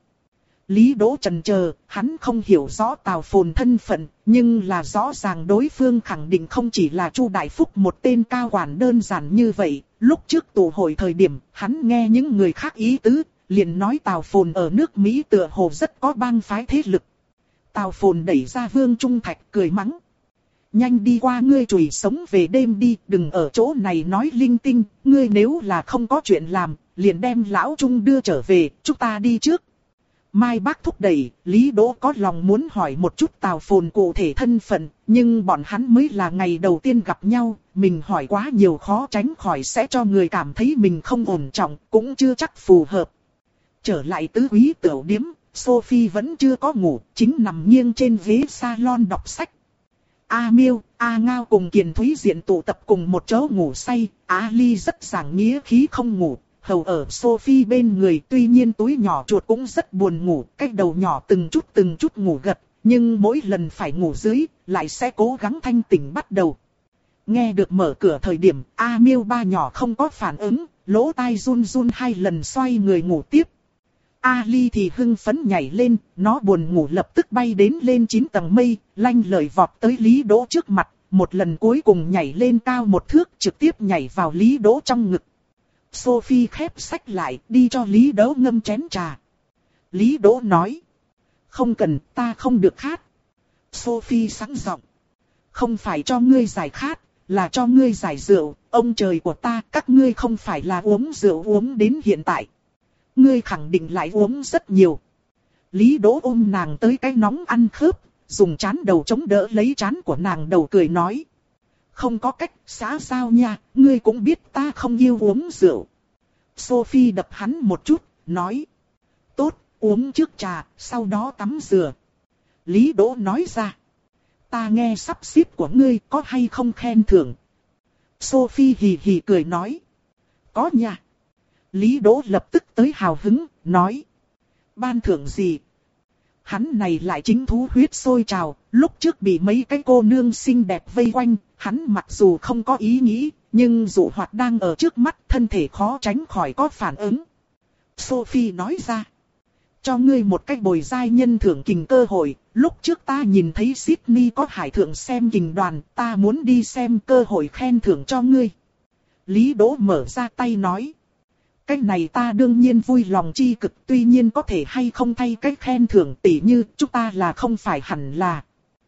Lý Đỗ chần chờ, hắn không hiểu rõ Tào Phồn thân phận, nhưng là rõ ràng đối phương khẳng định không chỉ là Chu Đại Phúc một tên cao quản đơn giản như vậy. Lúc trước tụ hội thời điểm, hắn nghe những người khác ý tứ, liền nói Tào Phồn ở nước Mỹ tựa hồ rất có bang phái thế lực. Tào Phồn đẩy ra Vương Trung Thạch cười mắng. Nhanh đi qua ngươi chùi sống về đêm đi, đừng ở chỗ này nói linh tinh, ngươi nếu là không có chuyện làm, liền đem lão Trung đưa trở về, chúng ta đi trước. Mai Bác thúc đẩy, Lý Đỗ có lòng muốn hỏi một chút Tào Phồn cụ thể thân phận, nhưng bọn hắn mới là ngày đầu tiên gặp nhau, mình hỏi quá nhiều khó tránh khỏi sẽ cho người cảm thấy mình không ổn trọng, cũng chưa chắc phù hợp. Trở lại tứ quý tiểu điếm, Sophie vẫn chưa có ngủ, chính nằm nghiêng trên ghế salon đọc sách. A Miêu, A Ngao cùng Kiền Thúy Diện tụ tập cùng một chỗ ngủ say, A Ly rất giảng nghĩa khí không ngủ. Hầu ở Sophie bên người, tuy nhiên túi nhỏ chuột cũng rất buồn ngủ, cái đầu nhỏ từng chút từng chút ngủ gật, nhưng mỗi lần phải ngủ dưới, lại sẽ cố gắng thanh tỉnh bắt đầu. Nghe được mở cửa thời điểm, A Miêu ba nhỏ không có phản ứng, lỗ tai run run hai lần xoay người ngủ tiếp. A Ly thì hưng phấn nhảy lên, nó buồn ngủ lập tức bay đến lên chín tầng mây, lanh lợi vọt tới Lý Đỗ trước mặt, một lần cuối cùng nhảy lên cao một thước trực tiếp nhảy vào Lý Đỗ trong ngực. Sophie khép sách lại, đi cho Lý Đỗ ngâm chén trà. Lý Đỗ nói. Không cần, ta không được khát. Sophie sẵn giọng. Không phải cho ngươi giải khát, là cho ngươi giải rượu, ông trời của ta, các ngươi không phải là uống rượu uống đến hiện tại. Ngươi khẳng định lại uống rất nhiều. Lý Đỗ ôm nàng tới cái nóng ăn khớp, dùng trán đầu chống đỡ lấy trán của nàng đầu cười nói. Không có cách, xã sao nha, ngươi cũng biết ta không yêu uống rượu. Sophie đập hắn một chút, nói. Tốt, uống trước trà, sau đó tắm rửa. Lý Đỗ nói ra. Ta nghe sắp xếp của ngươi có hay không khen thưởng. Sophie hì hì cười nói. Có nha. Lý Đỗ lập tức tới hào hứng, nói. Ban thưởng gì? Hắn này lại chính thú huyết sôi trào, lúc trước bị mấy cái cô nương xinh đẹp vây quanh, hắn mặc dù không có ý nghĩ, nhưng dụ hoạt đang ở trước mắt, thân thể khó tránh khỏi có phản ứng. Sophie nói ra, cho ngươi một cách bồi giai nhân thưởng kình cơ hội, lúc trước ta nhìn thấy Sydney có hải thượng xem kình đoàn, ta muốn đi xem cơ hội khen thưởng cho ngươi. Lý Đỗ mở ra tay nói. Cái này ta đương nhiên vui lòng chi cực, tuy nhiên có thể hay không thay cách khen thưởng tỉ như chúng ta là không phải hẳn là.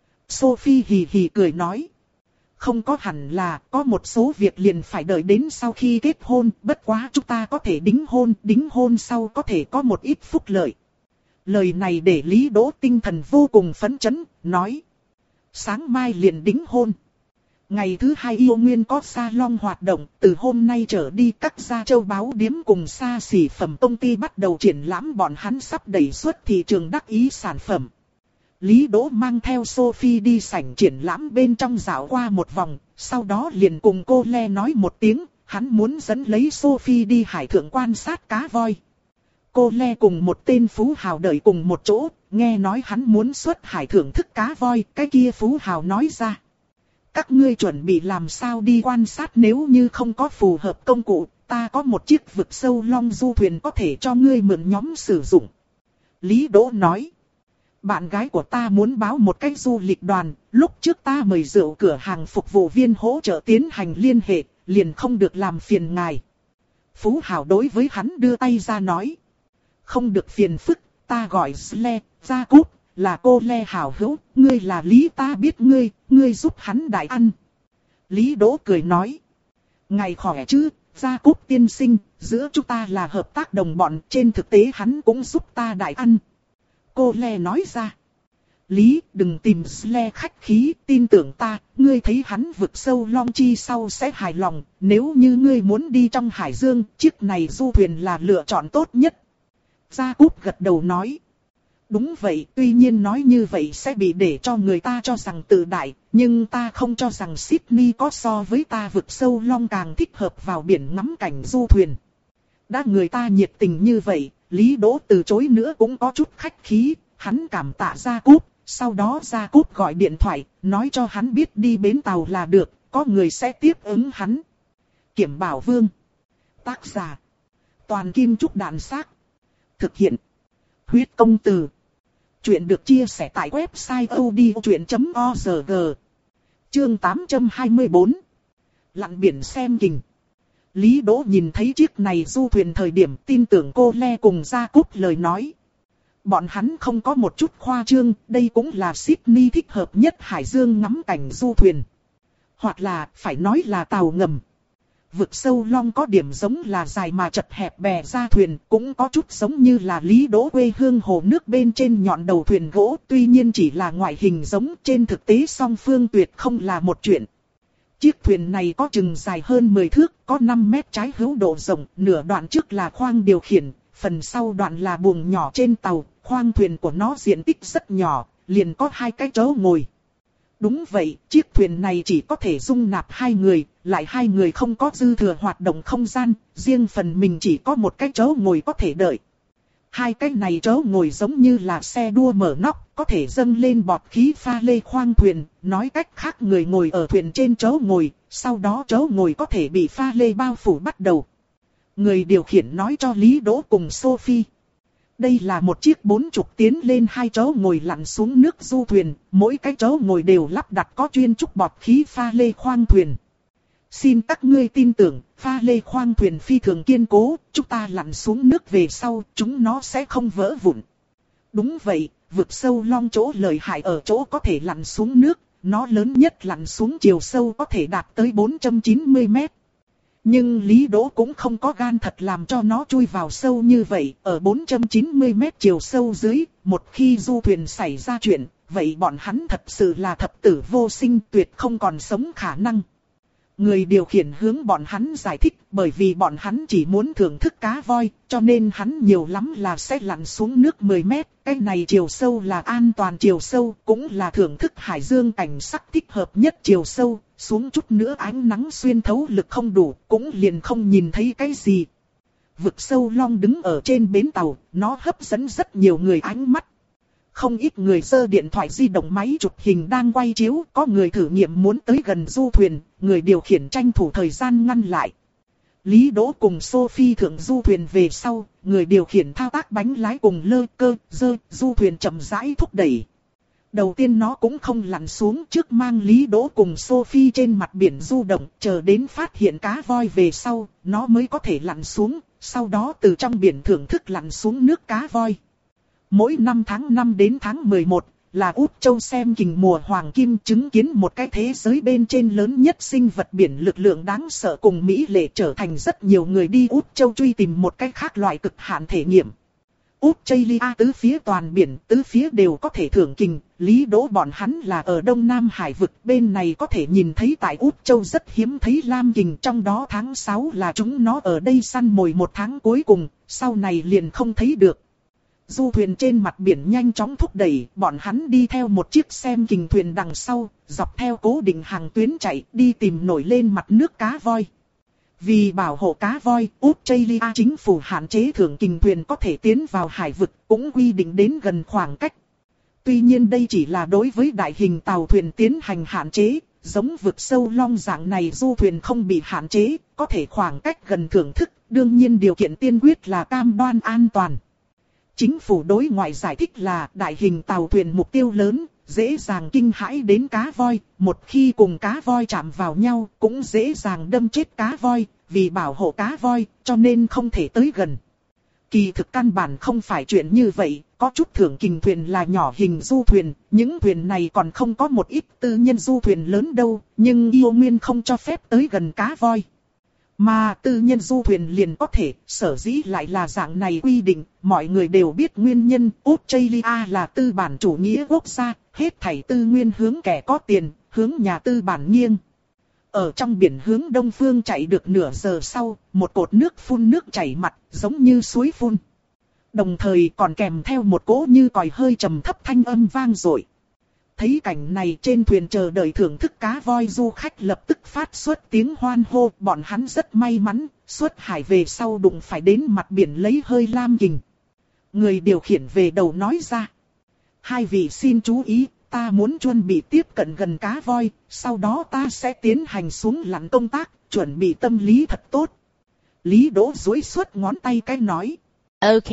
Sophie hì hì cười nói. Không có hẳn là, có một số việc liền phải đợi đến sau khi kết hôn, bất quá chúng ta có thể đính hôn, đính hôn sau có thể có một ít phúc lợi. Lời này để Lý Đỗ tinh thần vô cùng phấn chấn, nói. Sáng mai liền đính hôn. Ngày thứ hai yêu nguyên có salon hoạt động, từ hôm nay trở đi các gia châu báu điếm cùng xa xỉ phẩm công ty bắt đầu triển lãm bọn hắn sắp đẩy xuất thị trường đắc ý sản phẩm. Lý Đỗ mang theo Sophie đi sảnh triển lãm bên trong dạo qua một vòng, sau đó liền cùng cô Le nói một tiếng, hắn muốn dẫn lấy Sophie đi hải thượng quan sát cá voi. Cô Le cùng một tên phú hào đợi cùng một chỗ, nghe nói hắn muốn xuất hải thưởng thức cá voi, cái kia phú hào nói ra. Các ngươi chuẩn bị làm sao đi quan sát nếu như không có phù hợp công cụ, ta có một chiếc vực sâu long du thuyền có thể cho ngươi mượn nhóm sử dụng. Lý Đỗ nói, bạn gái của ta muốn báo một cái du lịch đoàn, lúc trước ta mời rượu cửa hàng phục vụ viên hỗ trợ tiến hành liên hệ, liền không được làm phiền ngài. Phú Hào đối với hắn đưa tay ra nói, không được phiền phức, ta gọi Sle, Gia Cúp. Là cô Le hảo hữu, ngươi là Lý ta biết ngươi, ngươi giúp hắn đại ăn. Lý Đỗ cười nói. Ngài khỏe chứ, Gia Cúp tiên sinh, giữa chúng ta là hợp tác đồng bọn, trên thực tế hắn cũng giúp ta đại ăn. Cô Le nói ra. Lý, đừng tìm Sle khách khí, tin tưởng ta, ngươi thấy hắn vực sâu long chi sau sẽ hài lòng, nếu như ngươi muốn đi trong hải dương, chiếc này du thuyền là lựa chọn tốt nhất. Gia Cúp gật đầu nói. Đúng vậy, tuy nhiên nói như vậy sẽ bị để cho người ta cho rằng tự đại, nhưng ta không cho rằng Sydney có so với ta vực sâu long càng thích hợp vào biển ngắm cảnh du thuyền. Đã người ta nhiệt tình như vậy, Lý Đỗ từ chối nữa cũng có chút khách khí, hắn cảm tạ Gia Cúp, sau đó Gia Cúp gọi điện thoại, nói cho hắn biết đi bến tàu là được, có người sẽ tiếp ứng hắn. Kiểm Bảo Vương. Tác giả. Toàn Kim Trúc Đạn Xác. Thực hiện. Huyết Công Từ. Chuyện được chia sẻ tại website odchuyện chấm org. Chương tám trăm hai mươi tư. Lặn biển xem kình. Lý Đỗ nhìn thấy chiếc này du thuyền thời điểm tin tưởng cô Le cùng Gia Cúp lời nói. Bọn hắn không có một chút khoa trương, đây cũng là Sydney thích hợp nhất hải dương ngắm cảnh du thuyền. Hoặc là phải nói là tàu ngầm. Vực sâu long có điểm giống là dài mà chật hẹp bè ra thuyền, cũng có chút giống như là Lý Đỗ quê hương hồ nước bên trên nhọn đầu thuyền gỗ, tuy nhiên chỉ là ngoại hình giống, trên thực tế song phương tuyệt không là một chuyện. Chiếc thuyền này có chừng dài hơn mười thước, có năm mét trái hữu độ rộng, nửa đoạn trước là khoang điều khiển, phần sau đoạn là buồng nhỏ trên tàu, khoang thuyền của nó diện tích rất nhỏ, liền có hai cái chỗ ngồi. Đúng vậy, chiếc thuyền này chỉ có thể dung nạp hai người, lại hai người không có dư thừa hoạt động không gian, riêng phần mình chỉ có một cái chỗ ngồi có thể đợi. Hai cái này chỗ ngồi giống như là xe đua mở nóc, có thể dâng lên bọt khí pha lê khoang thuyền, nói cách khác người ngồi ở thuyền trên chỗ ngồi, sau đó chỗ ngồi có thể bị pha lê bao phủ bắt đầu. Người điều khiển nói cho Lý Đỗ cùng Sophie. Đây là một chiếc bốn chục tiến lên hai chỗ ngồi lặn xuống nước du thuyền, mỗi cái chỗ ngồi đều lắp đặt có chuyên trúc bọt khí pha lê khoang thuyền. Xin các ngươi tin tưởng, pha lê khoang thuyền phi thường kiên cố, chúng ta lặn xuống nước về sau, chúng nó sẽ không vỡ vụn. Đúng vậy, vực sâu long chỗ lợi hại ở chỗ có thể lặn xuống nước, nó lớn nhất lặn xuống chiều sâu có thể đạt tới bốn trăm chín mươi mét. Nhưng Lý Đỗ cũng không có gan thật làm cho nó chui vào sâu như vậy, ở bốn trăm chín mươi mét chiều sâu dưới, một khi du thuyền xảy ra chuyện, vậy bọn hắn thật sự là thập tử vô sinh, tuyệt không còn sống khả năng. Người điều khiển hướng bọn hắn giải thích, bởi vì bọn hắn chỉ muốn thưởng thức cá voi, cho nên hắn nhiều lắm là sẽ lặn xuống nước mười mét, cái này chiều sâu là an toàn chiều sâu, cũng là thưởng thức hải dương cảnh sắc thích hợp nhất chiều sâu, xuống chút nữa ánh nắng xuyên thấu lực không đủ, cũng liền không nhìn thấy cái gì. Vực sâu long đứng ở trên bến tàu, nó hấp dẫn rất nhiều người ánh mắt. Không ít người giơ điện thoại di động máy chụp hình đang quay chiếu, có người thử nghiệm muốn tới gần du thuyền, người điều khiển tranh thủ thời gian ngăn lại. Lý Đỗ cùng Sophie thượng du thuyền về sau, người điều khiển thao tác bánh lái cùng lơ cơ, dơ, du thuyền chậm rãi thúc đẩy. Đầu tiên nó cũng không lặn xuống trước mang Lý Đỗ cùng Sophie trên mặt biển du động, chờ đến phát hiện cá voi về sau, nó mới có thể lặn xuống, sau đó từ trong biển thưởng thức lặn xuống nước cá voi. Mỗi năm tháng năm đến tháng mười một là Út Châu xem kình mùa hoàng kim, chứng kiến một cái thế giới bên trên lớn nhất sinh vật biển lực lượng đáng sợ cùng mỹ lệ, trở thành rất nhiều người đi Út Châu truy tìm một cái khác loại cực hạn thể nghiệm. Út Chây tứ phía toàn biển, tứ phía đều có thể thưởng kình, Lý Đỗ bọn hắn là ở Đông Nam Hải vực, bên này có thể nhìn thấy tại Út Châu rất hiếm thấy lam kình, trong đó tháng sáu là chúng nó ở đây săn mồi một tháng cuối cùng, sau này liền không thấy được. Du thuyền trên mặt biển nhanh chóng thúc đẩy, bọn hắn đi theo một chiếc xem kình thuyền đằng sau, dọc theo cố định hàng tuyến chạy, đi tìm nổi lên mặt nước cá voi. Vì bảo hộ cá voi, Australia chính phủ hạn chế thưởng kình thuyền có thể tiến vào hải vực, cũng quy định đến gần khoảng cách. Tuy nhiên đây chỉ là đối với đại hình tàu thuyền tiến hành hạn chế, giống vực sâu long dạng này du thuyền không bị hạn chế, có thể khoảng cách gần thưởng thức, đương nhiên điều kiện tiên quyết là cam đoan an toàn. Chính phủ đối ngoại giải thích là đại hình tàu thuyền mục tiêu lớn, dễ dàng kinh hãi đến cá voi, một khi cùng cá voi chạm vào nhau cũng dễ dàng đâm chết cá voi, vì bảo hộ cá voi cho nên không thể tới gần. Kỳ thực căn bản không phải chuyện như vậy, có chút thưởng kình thuyền là nhỏ hình du thuyền, những thuyền này còn không có một ít tư nhân du thuyền lớn đâu, nhưng yêu nguyên không cho phép tới gần cá voi. Mà tư nhân du thuyền liền có thể, sở dĩ lại là dạng này quy định, mọi người đều biết nguyên nhân, Australia là tư bản chủ nghĩa quốc gia, hết thảy tư nguyên hướng kẻ có tiền, hướng nhà tư bản nghiêng. Ở trong biển hướng đông phương chạy được nửa giờ sau, một cột nước phun nước chảy mặt, giống như suối phun. Đồng thời còn kèm theo một cỗ như còi hơi trầm thấp thanh âm vang dội. Thấy cảnh này trên thuyền chờ đợi thưởng thức cá voi du khách lập tức phát xuất tiếng hoan hô, bọn hắn rất may mắn, xuất hải về sau đụng phải đến mặt biển lấy hơi lam kình. Người điều khiển về đầu nói ra. Hai vị xin chú ý, ta muốn chuẩn bị tiếp cận gần cá voi, sau đó ta sẽ tiến hành xuống lặn công tác, chuẩn bị tâm lý thật tốt. Lý Đỗ duỗi suốt ngón tay cái nói. Ok.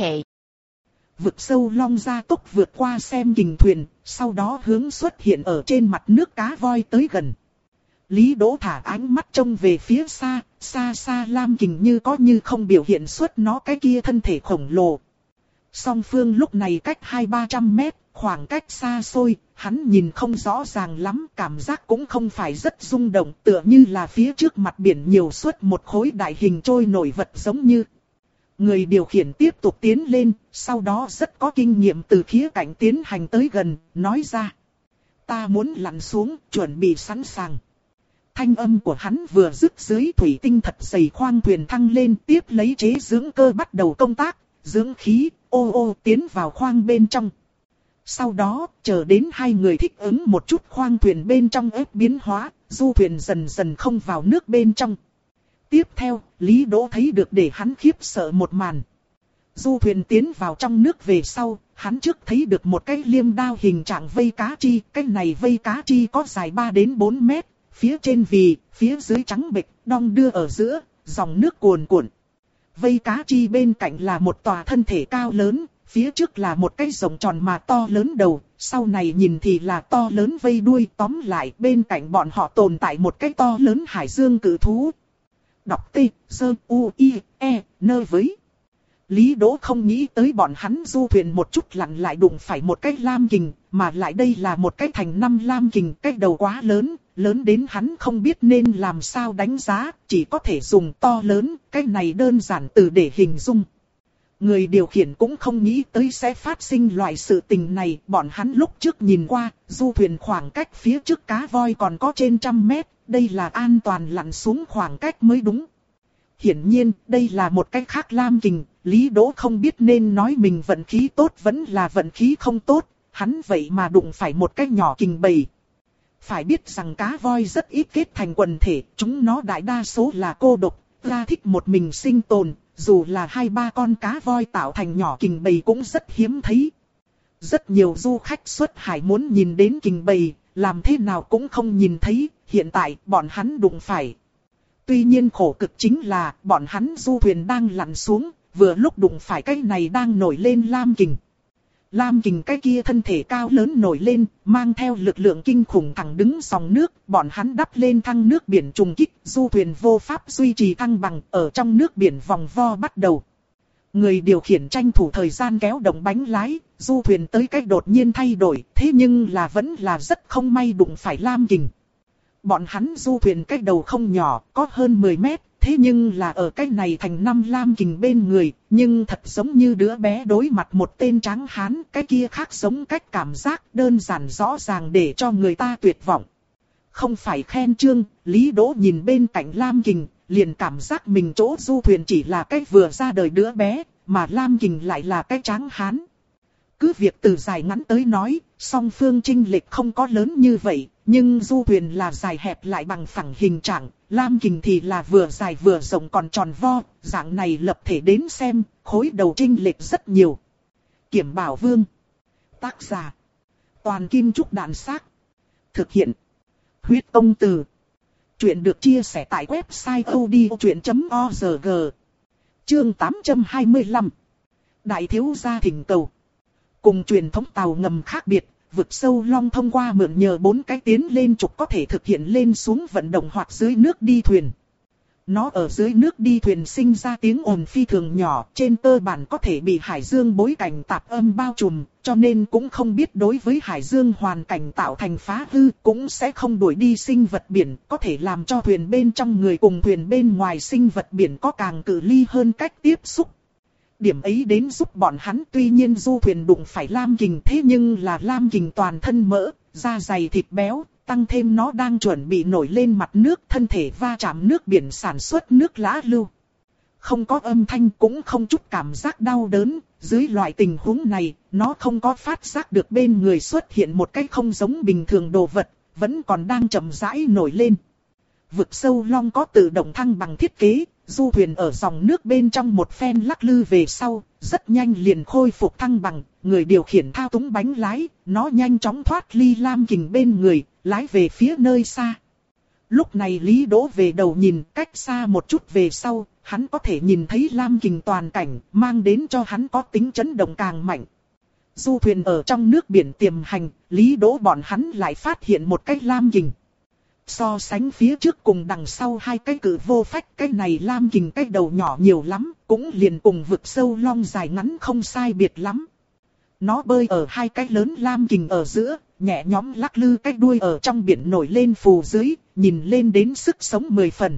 Vực sâu long gia tốc vượt qua xem kình thuyền, sau đó hướng xuất hiện ở trên mặt nước cá voi tới gần. Lý Đỗ thả ánh mắt trông về phía xa, xa xa lam kình như có như không biểu hiện xuất nó cái kia thân thể khổng lồ. Song phương lúc này cách hai ba trăm mét, khoảng cách xa xôi, hắn nhìn không rõ ràng lắm, cảm giác cũng không phải rất rung động, tựa như là phía trước mặt biển nhiều suốt một khối đại hình trôi nổi vật giống như. Người điều khiển tiếp tục tiến lên, sau đó rất có kinh nghiệm từ khía cạnh tiến hành tới gần, nói ra. Ta muốn lặn xuống, chuẩn bị sẵn sàng. Thanh âm của hắn vừa dứt dưới thủy tinh thật dày khoang thuyền thăng lên, tiếp lấy chế dưỡng cơ bắt đầu công tác, dưỡng khí, ô ô tiến vào khoang bên trong. Sau đó, chờ đến hai người thích ứng một chút khoang thuyền bên trong ép biến hóa, du thuyền dần dần không vào nước bên trong. Tiếp theo, Lý Đỗ thấy được để hắn khiếp sợ một màn. Du thuyền tiến vào trong nước về sau, hắn trước thấy được một cái liêm đao hình trạng vây cá chi, cái này vây cá chi có dài ba đến bốn mét, phía trên vì, phía dưới trắng bệch, đong đưa ở giữa, dòng nước cuồn cuộn. Vây cá chi bên cạnh là một tòa thân thể cao lớn, phía trước là một cái rồng tròn mà to lớn đầu, sau này nhìn thì là to lớn vây đuôi, tóm lại bên cạnh bọn họ tồn tại một cái to lớn hải dương cự thú. Đọc T, Sơ, U, I, E, nơ với. Lý Đỗ không nghĩ tới bọn hắn du thuyền một chút lặn lại đụng phải một cái lam kình, mà lại đây là một cái thành năm lam kình, cái đầu quá lớn, lớn đến hắn không biết nên làm sao đánh giá, chỉ có thể dùng to lớn, cái này đơn giản từ để hình dung. Người điều khiển cũng không nghĩ tới sẽ phát sinh loại sự tình này, bọn hắn lúc trước nhìn qua, du thuyền khoảng cách phía trước cá voi còn có trên trăm mét, đây là an toàn lặn xuống khoảng cách mới đúng. Hiển nhiên, đây là một cái khác lam kình, Lý Đỗ không biết nên nói mình vận khí tốt vẫn là vận khí không tốt, hắn vậy mà đụng phải một cái nhỏ kình bầy. Phải biết rằng cá voi rất ít kết thành quần thể, chúng nó đại đa số là cô độc, ra thích một mình sinh tồn, dù là hai ba con cá voi tạo thành nhỏ kình bầy cũng rất hiếm thấy. Rất nhiều du khách xuất hải muốn nhìn đến kình bầy, làm thế nào cũng không nhìn thấy, hiện tại bọn hắn đụng phải. Tuy nhiên khổ cực chính là bọn hắn du thuyền đang lặn xuống, vừa lúc đụng phải cái này đang nổi lên lam kình. Lam kình cái kia thân thể cao lớn nổi lên, mang theo lực lượng kinh khủng thẳng đứng dòng nước, bọn hắn đắp lên thăng nước biển trùng kích, du thuyền vô pháp duy trì thăng bằng, ở trong nước biển vòng vo bắt đầu. Người điều khiển tranh thủ thời gian kéo động bánh lái, du thuyền tới cách đột nhiên thay đổi, thế nhưng là vẫn là rất không may đụng phải lam kình. Bọn hắn du thuyền cách đầu không nhỏ, có hơn mười mét, thế nhưng là ở cái này thành năm lam kình bên người, nhưng thật giống như đứa bé đối mặt một tên tráng hán, cái kia khác giống cách cảm giác đơn giản rõ ràng để cho người ta tuyệt vọng. Không phải khen chương, Lý Đỗ nhìn bên cạnh lam kình, liền cảm giác mình chỗ du thuyền chỉ là cái vừa ra đời đứa bé, mà lam kình lại là cái tráng hán. Cứ việc từ dài ngắn tới nói, song phương chênh lệch không có lớn như vậy, nhưng du thuyền là dài hẹp lại bằng phẳng hình trạng, lam kình thì là vừa dài vừa rộng còn tròn vo, dạng này lập thể đến xem, khối đầu chênh lệch rất nhiều. Kiểm Bảo Vương. Tác giả. Toàn Kim Trúc Đạn Xác. Thực hiện. Huyết Công Từ. Chuyện được chia sẻ tại website odchuyện chấm org. Chương tám trăm hai mươi lăm. Đại thiếu gia thỉnh cầu. Cùng truyền thống tàu ngầm khác biệt, vực sâu long thông qua mượn nhờ bốn cái tiến lên trục có thể thực hiện lên xuống vận động hoặc dưới nước đi thuyền. Nó ở dưới nước đi thuyền sinh ra tiếng ồn phi thường nhỏ, trên cơ bản có thể bị hải dương bối cảnh tạp âm bao trùm, cho nên cũng không biết đối với hải dương hoàn cảnh tạo thành phá hư, cũng sẽ không đuổi đi sinh vật biển, có thể làm cho thuyền bên trong người cùng thuyền bên ngoài sinh vật biển có càng cự ly hơn cách tiếp xúc. Điểm ấy đến giúp bọn hắn, tuy nhiên du thuyền đụng phải lam kình, thế nhưng là lam kình toàn thân mỡ, da dày thịt béo, tăng thêm nó đang chuẩn bị nổi lên mặt nước, thân thể va chạm nước biển sản xuất nước lã lưu. Không có âm thanh cũng không chút cảm giác đau đớn, dưới loại tình huống này, nó không có phát giác được bên người xuất hiện một cái không giống bình thường đồ vật, vẫn còn đang chậm rãi nổi lên. Vực sâu long có tự động thăng bằng thiết kế, du thuyền ở dòng nước bên trong một phen lắc lư về sau, rất nhanh liền khôi phục thăng bằng, người điều khiển thao túng bánh lái, nó nhanh chóng thoát ly lam kình bên người, lái về phía nơi xa. Lúc này Lý Đỗ về đầu nhìn cách xa một chút về sau, hắn có thể nhìn thấy lam kình toàn cảnh, mang đến cho hắn có tính chấn động càng mạnh. Du thuyền ở trong nước biển tiềm hành, Lý Đỗ bọn hắn lại phát hiện một cái lam kình. So sánh phía trước cùng đằng sau hai cái cự vô phách, cái này lam kình cái đầu nhỏ nhiều lắm, cũng liền cùng vực sâu long dài ngắn không sai biệt lắm. Nó bơi ở hai cái lớn lam kình ở giữa, nhẹ nhõm lắc lư cái đuôi ở trong biển nổi lên phù dưới, nhìn lên đến sức sống mười phần.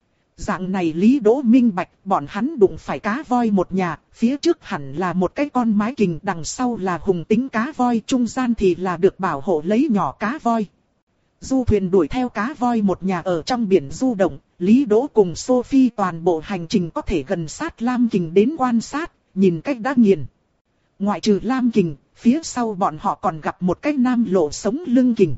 Dạng này Lý Đỗ minh bạch, bọn hắn đụng phải cá voi một nhà, phía trước hẳn là một cái con mái kình, đằng sau là hùng tính cá voi, trung gian thì là được bảo hộ lấy nhỏ cá voi. Du thuyền đuổi theo cá voi một nhà ở trong biển du động, Lý Đỗ cùng Sophie toàn bộ hành trình có thể gần sát lam kình đến quan sát, nhìn cách đã nghiền. Ngoại trừ lam kình, phía sau bọn họ còn gặp một cái nam lộ sống lưng kình.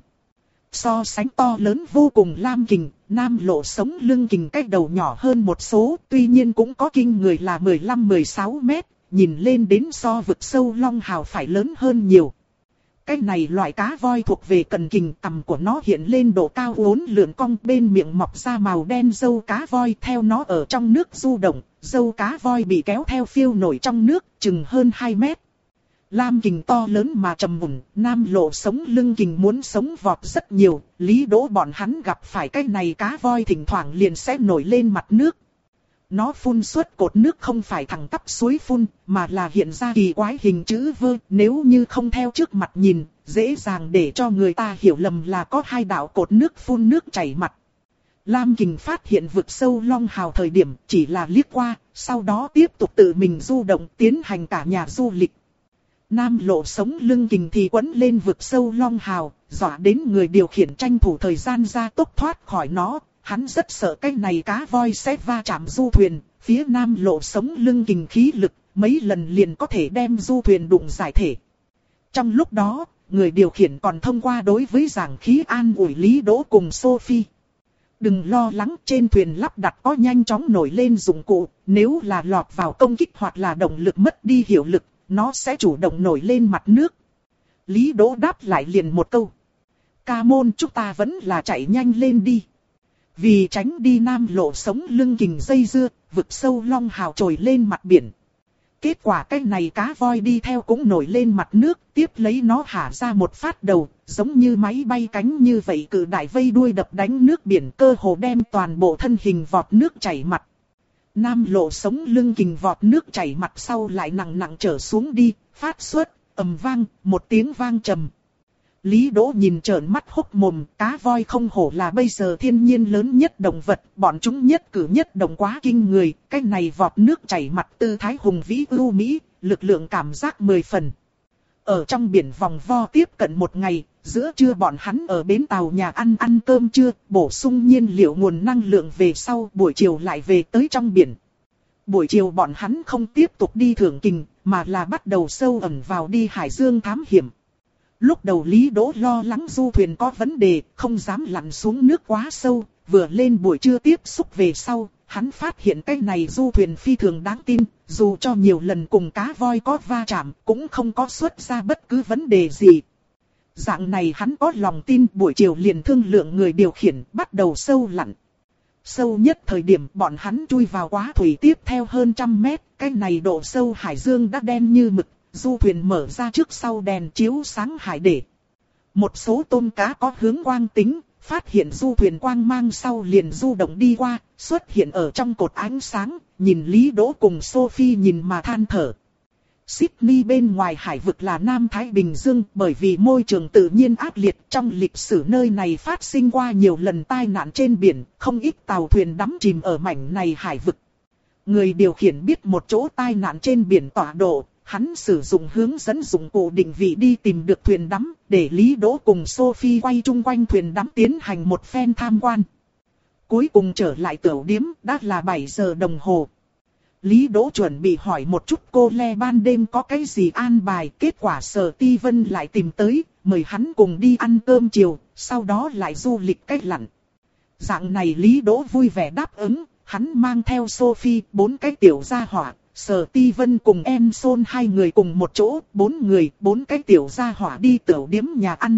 So sánh to lớn vô cùng lam kình, nam lộ sống lưng kình cách đầu nhỏ hơn một số, tuy nhiên cũng có kinh người là mười lăm mười sáu mét, nhìn lên đến so vực sâu long hào phải lớn hơn nhiều. Cái này loại cá voi thuộc về cần kình, cằm của nó hiện lên độ cao uốn lượn cong, bên miệng mọc ra màu đen râu cá voi, theo nó ở trong nước du động, râu cá voi bị kéo theo phiêu nổi trong nước, chừng hơn hai mét. Lam kình to lớn mà trầm mùn, nam lộ sống lưng kình muốn sống vọt rất nhiều, Lý Đỗ bọn hắn gặp phải cái này cá voi thỉnh thoảng liền sẽ nổi lên mặt nước. Nó phun suốt cột nước không phải thẳng tắp suối phun, mà là hiện ra kỳ quái hình chữ V, nếu như không theo trước mặt nhìn, dễ dàng để cho người ta hiểu lầm là có hai đạo cột nước phun nước chảy mặt. Lam kình phát hiện vực sâu long hào thời điểm chỉ là liếc qua, sau đó tiếp tục tự mình du động tiến hành cả nhà du lịch. Nam lộ sống lưng kình thì quấn lên vực sâu long hào, dọa đến người điều khiển tranh thủ thời gian ra tốc thoát khỏi nó. Hắn rất sợ cái này cá voi sẽ va chạm du thuyền, phía nam lộ sống lưng kình khí lực, mấy lần liền có thể đem du thuyền đụng giải thể. Trong lúc đó, người điều khiển còn thông qua đối với giảng khí an ủi Lý Đỗ cùng Sophie. Đừng lo lắng, trên thuyền lắp đặt có nhanh chóng nổi lên dụng cụ, nếu là lọt vào công kích hoặc là động lực mất đi hiệu lực, nó sẽ chủ động nổi lên mặt nước. Lý Đỗ đáp lại liền một câu. Ca môn, chúng ta vẫn là chạy nhanh lên đi. Vì tránh đi nam lộ sống lưng kình dây dưa, vực sâu long hào trồi lên mặt biển. Kết quả cái này cá voi đi theo cũng nổi lên mặt nước, tiếp lấy nó hả ra một phát đầu, giống như máy bay cánh như vậy, cự đại vây đuôi đập đánh nước biển, cơ hồ đem toàn bộ thân hình vọt nước chảy mặt. Nam lộ sống lưng kình vọt nước chảy mặt sau lại nặng nặng trở xuống đi, phát xuất, ầm vang, một tiếng vang trầm. Lý Đỗ nhìn trợn mắt hốc mồm, cá voi không hổ là bây giờ thiên nhiên lớn nhất động vật, bọn chúng nhất cử nhất động quá kinh người, cái này vọt nước chảy mặt tư thái hùng vĩ ưu mỹ, lực lượng cảm giác mười phần. Ở trong biển vòng vo tiếp cận một ngày, giữa trưa bọn hắn ở bến tàu nhà ăn ăn cơm trưa, bổ sung nhiên liệu nguồn năng lượng về sau, buổi chiều lại về tới trong biển. Buổi chiều bọn hắn không tiếp tục đi thưởng kình, mà là bắt đầu sâu ẩn vào đi hải dương thám hiểm. Lúc đầu Lý Đỗ lo lắng du thuyền có vấn đề, không dám lặn xuống nước quá sâu, vừa lên buổi trưa tiếp xúc về sau, hắn phát hiện cái này du thuyền phi thường đáng tin, dù cho nhiều lần cùng cá voi có va chạm, cũng không có xuất ra bất cứ vấn đề gì. Dạng này hắn có lòng tin, buổi chiều liền thương lượng người điều khiển, bắt đầu sâu lặn. Sâu nhất thời điểm bọn hắn chui vào quá thủy tiếp theo hơn trăm mét, cái này độ sâu hải dương đã đen như mực. Du thuyền mở ra trước sau đèn chiếu sáng hải để. Một số tôm cá có hướng quang tính, phát hiện du thuyền quang mang sau liền du động đi qua, xuất hiện ở trong cột ánh sáng, nhìn Lý Đỗ cùng Sophie nhìn mà than thở. Sydney bên ngoài hải vực là Nam Thái Bình Dương, bởi vì môi trường tự nhiên ác liệt, trong lịch sử nơi này phát sinh qua nhiều lần tai nạn trên biển, không ít tàu thuyền đắm chìm ở mảnh này hải vực. Người điều khiển biết một chỗ tai nạn trên biển tọa độ. Hắn sử dụng hướng dẫn dụng cụ định vị đi tìm được thuyền đắm, để Lý Đỗ cùng Sophie quay chung quanh thuyền đắm tiến hành một phen tham quan. Cuối cùng trở lại tửu điếm, đã là bảy giờ đồng hồ. Lý Đỗ chuẩn bị hỏi một chút cô Le ban đêm có cái gì an bài, kết quả Sở Ti Vân lại tìm tới, mời hắn cùng đi ăn cơm chiều, sau đó lại du lịch cách lặn. Dạng này Lý Đỗ vui vẻ đáp ứng, hắn mang theo Sophie, bốn cái tiểu gia hỏa. Sở Ti Vân cùng Enson hai người cùng một chỗ, bốn người, bốn cái tiểu gia hỏa đi tửu điếm nhà ăn.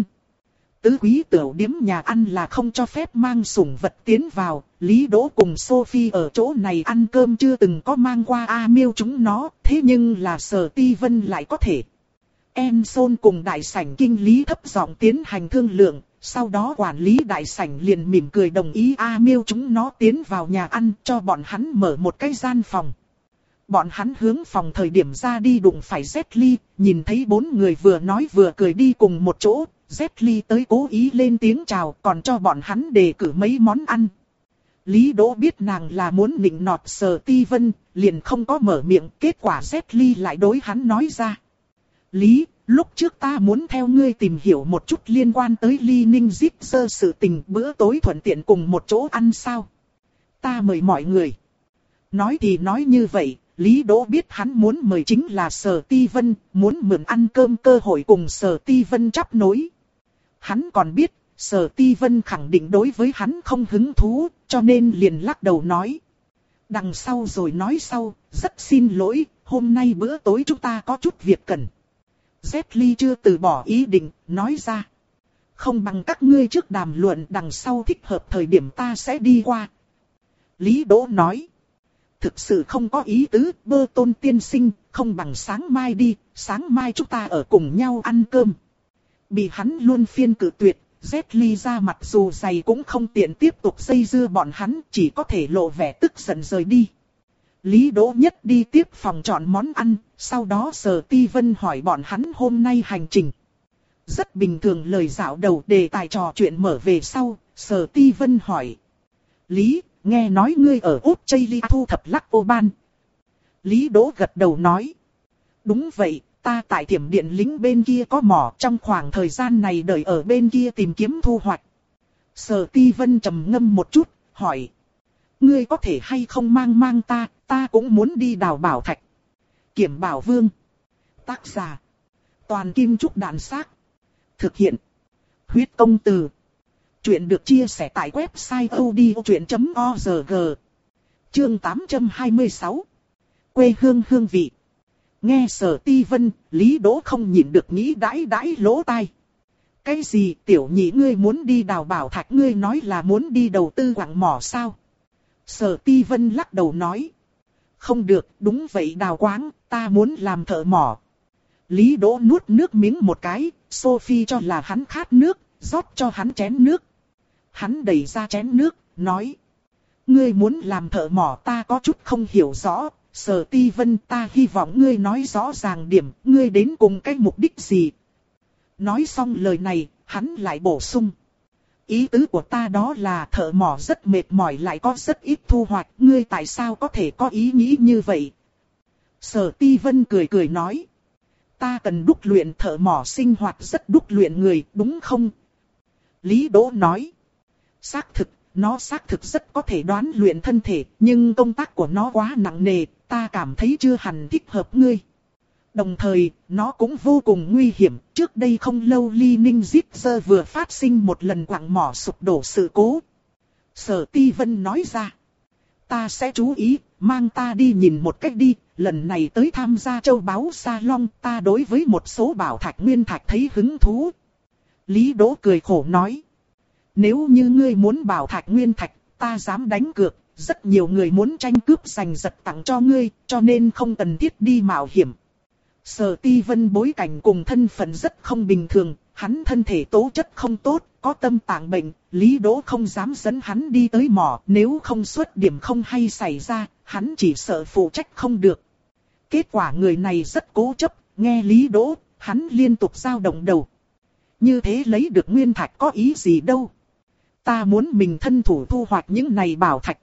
Tứ quý tửu điếm nhà ăn là không cho phép mang sủng vật tiến vào, Lý Đỗ cùng Sophie ở chỗ này ăn cơm chưa từng có mang qua A Miêu chúng nó, thế nhưng là Sở Ti Vân lại có thể. Enson cùng đại sảnh kinh lý thấp giọng tiến hành thương lượng, sau đó quản lý đại sảnh liền mỉm cười đồng ý A Miêu chúng nó tiến vào nhà ăn cho bọn hắn mở một cái gian phòng. Bọn hắn hướng phòng thời điểm ra đi đụng phải Z Ly, nhìn thấy bốn người vừa nói vừa cười đi cùng một chỗ, Z Ly tới cố ý lên tiếng chào còn cho bọn hắn đề cử mấy món ăn. Lý Đỗ biết nàng là muốn nịnh nọt Sở Ti Vân, liền không có mở miệng, kết quả Z Ly lại đối hắn nói ra. Lý, lúc trước ta muốn theo ngươi tìm hiểu một chút liên quan tới Ly Ninh Zip sơ sự tình, bữa tối thuận tiện cùng một chỗ ăn sao? Ta mời mọi người. Nói thì nói như vậy, Lý Đỗ biết hắn muốn mời chính là Sở Ti Vân, muốn mượn ăn cơm cơ hội cùng Sở Ti Vân chắp nối. Hắn còn biết, Sở Ti Vân khẳng định đối với hắn không hứng thú, cho nên liền lắc đầu nói. Đằng sau rồi nói sau, rất xin lỗi, hôm nay bữa tối chúng ta có chút việc cần. Z Ly chưa từ bỏ ý định, nói ra. Không bằng các ngươi trước đàm luận, đằng sau thích hợp thời điểm ta sẽ đi qua. Lý Đỗ nói. Thực sự không có ý tứ, Bơ Tôn tiên sinh, không bằng sáng mai đi, sáng mai chúng ta ở cùng nhau ăn cơm. Bị hắn luôn phiên cự tuyệt, Z Ly ra mặt dù dày cũng không tiện tiếp tục dây dưa bọn hắn, chỉ có thể lộ vẻ tức giận rời đi. Lý Đỗ nhất đi tiếp phòng chọn món ăn, sau đó Sở Ti Vân hỏi bọn hắn hôm nay hành trình. Rất bình thường lời dạo đầu đề tài trò chuyện mở về sau, Sở Ti Vân hỏi. Lý, nghe nói ngươi ở Australia thu thập lắc ô ban. Lý Đỗ gật đầu nói. Đúng vậy, ta tại Thiểm Điện lính bên kia có mỏ, trong khoảng thời gian này đợi ở bên kia tìm kiếm thu hoạch. Sở Ti Vân trầm ngâm một chút, hỏi. Ngươi có thể hay không mang mang ta, ta cũng muốn đi đào bảo thạch. Kiểm Bảo Vương. Tác giả. Toàn Kim Trúc Đạn Xác. Thực hiện. Huyết Công Từ. Chuyện được chia sẻ tại website odchuyện chấm org. Chương tám trăm hai mươi sáu. Quê hương hương vị. Nghe Sở Ti Vân, Lý Đỗ không nhịn được nghĩ đãi đãi lỗ tai. Cái gì tiểu nhị ngươi muốn đi đào bảo thạch, ngươi nói là muốn đi đầu tư quặng mỏ sao? Sở Ti Vân lắc đầu nói. Không được, đúng vậy đào quáng, ta muốn làm thợ mỏ. Lý Đỗ nuốt nước miếng một cái, Sophie cho là hắn khát nước, rót cho hắn chén nước. Hắn đẩy ra chén nước, nói. Ngươi muốn làm thợ mỏ ta có chút không hiểu rõ, Sở Ti Vân ta hy vọng ngươi nói rõ ràng điểm, ngươi đến cùng cái mục đích gì. Nói xong lời này, hắn lại bổ sung. Ý tứ của ta đó là thợ mỏ rất mệt mỏi lại có rất ít thu hoạch, ngươi tại sao có thể có ý nghĩ như vậy? Sở Ti Vân cười cười nói. Ta cần đúc luyện, thợ mỏ sinh hoạt rất đúc luyện người, đúng không? Lý Đỗ nói. Xác thực, nó xác thực rất có thể đoán luyện thân thể, nhưng công tác của nó quá nặng nề, ta cảm thấy chưa hẳn thích hợp ngươi. Đồng thời, nó cũng vô cùng nguy hiểm, trước đây không lâu Ly Ninh Zip vừa phát sinh một lần quặng mỏ sụp đổ sự cố. Sở Ti Vân nói ra. Ta sẽ chú ý, mang ta đi nhìn một cách đi, lần này tới tham gia châu báu salon, ta đối với một số bảo thạch nguyên thạch thấy hứng thú. Lý Đỗ cười khổ nói. Nếu như ngươi muốn bảo thạch nguyên thạch, ta dám đánh cược, rất nhiều người muốn tranh cướp giành giật tặng cho ngươi, cho nên không cần thiết đi mạo hiểm. Sở Ti Vân bối cảnh cùng thân phận rất không bình thường, hắn thân thể tố chất không tốt, có tâm tạng bệnh, Lý Đỗ không dám dẫn hắn đi tới mỏ, nếu không xuất điểm không hay xảy ra, hắn chỉ sợ phụ trách không được. Kết quả người này rất cố chấp, nghe Lý Đỗ, hắn liên tục dao động đầu. Như thế lấy được nguyên thạch có ý gì đâu. Ta muốn mình thân thủ thu hoạch những này bảo thạch.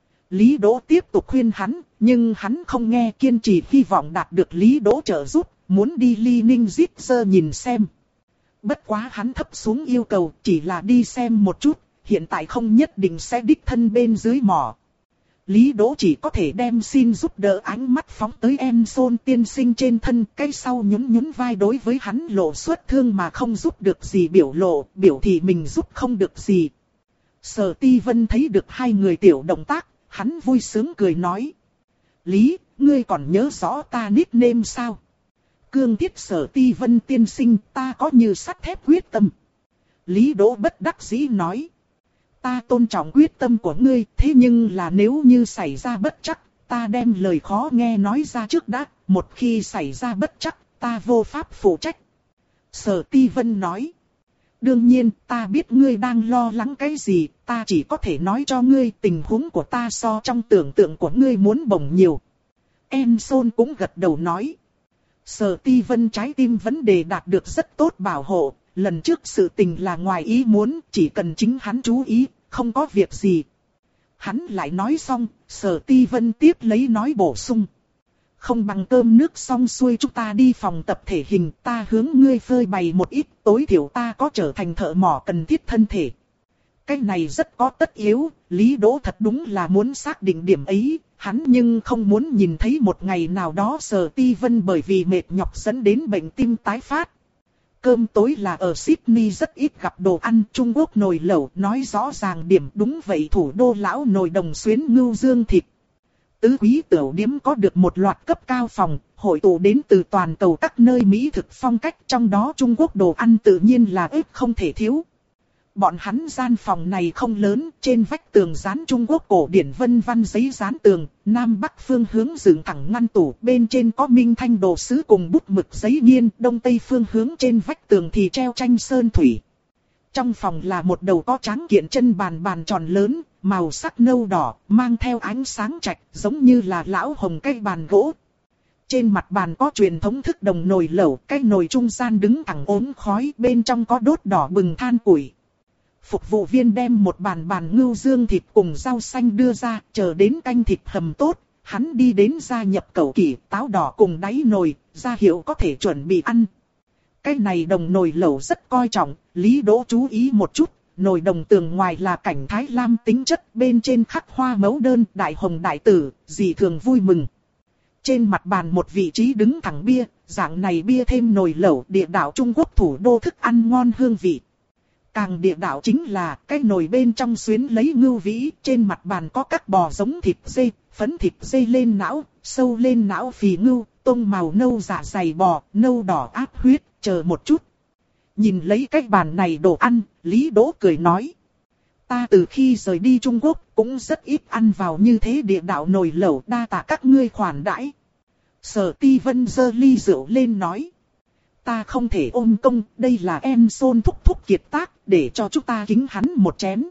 Lý Đỗ tiếp tục khuyên hắn, nhưng hắn không nghe, kiên trì hy vọng đạt được Lý Đỗ trợ giúp, muốn đi Ly Ninh Zip nhìn xem. Bất quá hắn thấp xuống yêu cầu, chỉ là đi xem một chút, hiện tại không nhất định sẽ đích thân bên dưới mỏ. Lý Đỗ chỉ có thể đem xin giúp đỡ ánh mắt phóng tới em Sôn tiên sinh trên thân, cái sau nhún nhún vai đối với hắn lộ xuất thương mà không giúp được gì biểu lộ, biểu thị mình giúp không được gì. Sở Ti Vân thấy được hai người tiểu động tác, hắn vui sướng cười nói. Lý, ngươi còn nhớ rõ ta nickname sao? Cương Thiết Sở Ti Vân tiên sinh, ta có như sắt thép quyết tâm. Lý Đỗ bất đắc dĩ nói. Ta tôn trọng quyết tâm của ngươi, thế nhưng là nếu như xảy ra bất trắc, ta đem lời khó nghe nói ra trước đã, một khi xảy ra bất trắc, ta vô pháp phụ trách. Sở Ti Vân nói. Đương nhiên, ta biết ngươi đang lo lắng cái gì, ta chỉ có thể nói cho ngươi tình huống của ta so trong tưởng tượng của ngươi muốn bổng nhiều. Enson cũng gật đầu nói. Sở Ti Vân trái tim vấn đề đạt được rất tốt bảo hộ, lần trước sự tình là ngoài ý muốn, chỉ cần chính hắn chú ý, không có việc gì. Hắn lại nói xong, Sở Ti Vân tiếp lấy nói bổ sung. Không bằng cơm nước xong xuôi chúng ta đi phòng tập thể hình, ta hướng ngươi phơi bày một ít, tối thiểu ta có trở thành thợ mỏ cần thiết thân thể. Cái này rất có tất yếu, Lý Đỗ thật đúng là muốn xác định điểm ấy, hắn nhưng không muốn nhìn thấy một ngày nào đó Sở Ti Vân bởi vì mệt nhọc dẫn đến bệnh tim tái phát. Cơm tối là ở Sydney rất ít gặp đồ ăn Trung Quốc nồi lẩu, nói rõ ràng điểm đúng vậy thủ đô lão nồi đồng xuyến ngưu dương thịt. Tứ quý tiểu điếm có được một loạt cấp cao phòng, hội tụ đến từ toàn cầu các nơi Mỹ thực phong cách, trong đó Trung Quốc đồ ăn tự nhiên là ít không thể thiếu. Bọn hắn gian phòng này không lớn, trên vách tường dán Trung Quốc cổ điển vân văn giấy dán tường, Nam Bắc phương hướng dựng thẳng ngăn tủ, bên trên có minh thanh đồ sứ cùng bút mực giấy nghiên, Đông Tây phương hướng trên vách tường thì treo tranh sơn thủy. Trong phòng là một đầu có tráng kiện chân bàn bàn tròn lớn, màu sắc nâu đỏ, mang theo ánh sáng trạch, giống như là lão hồng cây bàn gỗ. Trên mặt bàn có truyền thống thức đồng nồi lẩu, cái nồi trung gian đứng thẳng ốm khói, bên trong có đốt đỏ bừng than củi. Phục vụ viên đem một bàn bàn ngưu dương thịt cùng rau xanh đưa ra, chờ đến canh thịt hầm tốt, hắn đi đến gia nhập cẩu kỷ, táo đỏ cùng đáy nồi, ra hiệu có thể chuẩn bị ăn. Cái này đồng nồi lẩu rất coi trọng, Lý Đỗ chú ý một chút, nồi đồng tường ngoài là cảnh Thái Lam tính chất, bên trên khắc hoa mẫu đơn, đại hồng đại tử, dị thường vui mừng. Trên mặt bàn một vị trí đứng thẳng bia, dạng này bia thêm nồi lẩu địa đạo Trung Quốc thủ đô thức ăn ngon hương vị. Càng địa đạo chính là cái nồi bên trong xuyến lấy ngưu vĩ, trên mặt bàn có các bò giống thịt dê, phấn thịt dê lên não, sâu lên não phì ngưu, tông màu nâu dạ dày bò, nâu đỏ áp huyết, chờ một chút. Nhìn lấy cái bàn này đồ ăn, Lý Đỗ cười nói. Ta từ khi rời đi Trung Quốc cũng rất ít ăn vào như thế địa đạo nồi lẩu, đa tạ các ngươi khoản đãi. Sở Ti Vân giơ ly rượu lên nói. Ta không thể ôm công, đây là Enson thúc thúc kiệt tác, để cho chúng ta kính hắn một chén.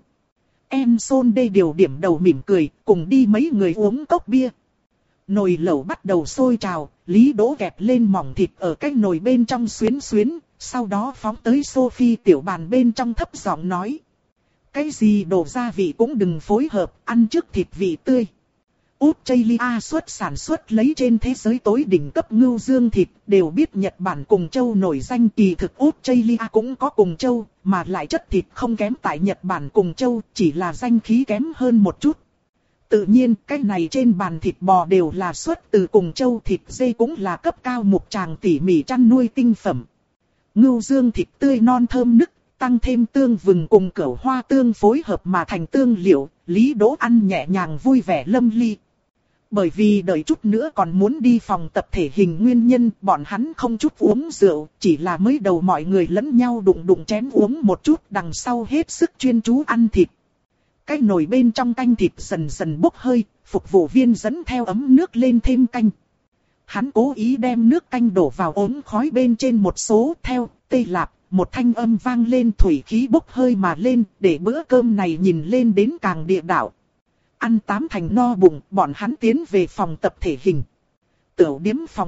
Enson đây điều điểm đầu mỉm cười, cùng đi mấy người uống cốc bia. Nồi lẩu bắt đầu sôi trào, Lý Đỗ kẹp lên mỏng thịt ở cái nồi bên trong xuyến xuyến, sau đó phóng tới Sophie tiểu bàn bên trong thấp giọng nói. Cái gì đổ gia vị cũng đừng phối hợp, ăn trước thịt vị tươi. Australia xuất sản xuất lấy trên thế giới tối đỉnh cấp ngưu dương thịt, đều biết Nhật Bản cùng châu nổi danh, kỳ thực Australia cũng có cùng châu, mà lại chất thịt không kém tại Nhật Bản cùng châu, chỉ là danh khí kém hơn một chút. Tự nhiên, cái này trên bàn thịt bò đều là xuất từ cùng châu, thịt dê cũng là cấp cao mục tràng tỉ mỉ chăn nuôi tinh phẩm. Ngưu dương thịt tươi non thơm nức, tăng thêm tương vừng cùng cẩu hoa tương phối hợp mà thành tương liệu, Lý Đỗ ăn nhẹ nhàng vui vẻ lâm ly. Bởi vì đợi chút nữa còn muốn đi phòng tập thể hình nguyên nhân, bọn hắn không chút uống rượu, chỉ là mới đầu mọi người lẫn nhau đụng đụng chén uống một chút, đằng sau hết sức chuyên chú ăn thịt. Cái nồi bên trong canh thịt dần dần bốc hơi, phục vụ viên dẫn theo ấm nước lên thêm canh. Hắn cố ý đem nước canh đổ vào ốm khói bên trên một số, theo tê lạp, một thanh âm vang lên, thủy khí bốc hơi mà lên, để bữa cơm này nhìn lên đến càng địa đạo. Ăn tám thành no bụng, bọn hắn tiến về phòng tập thể hình. Tiểu điếm phòng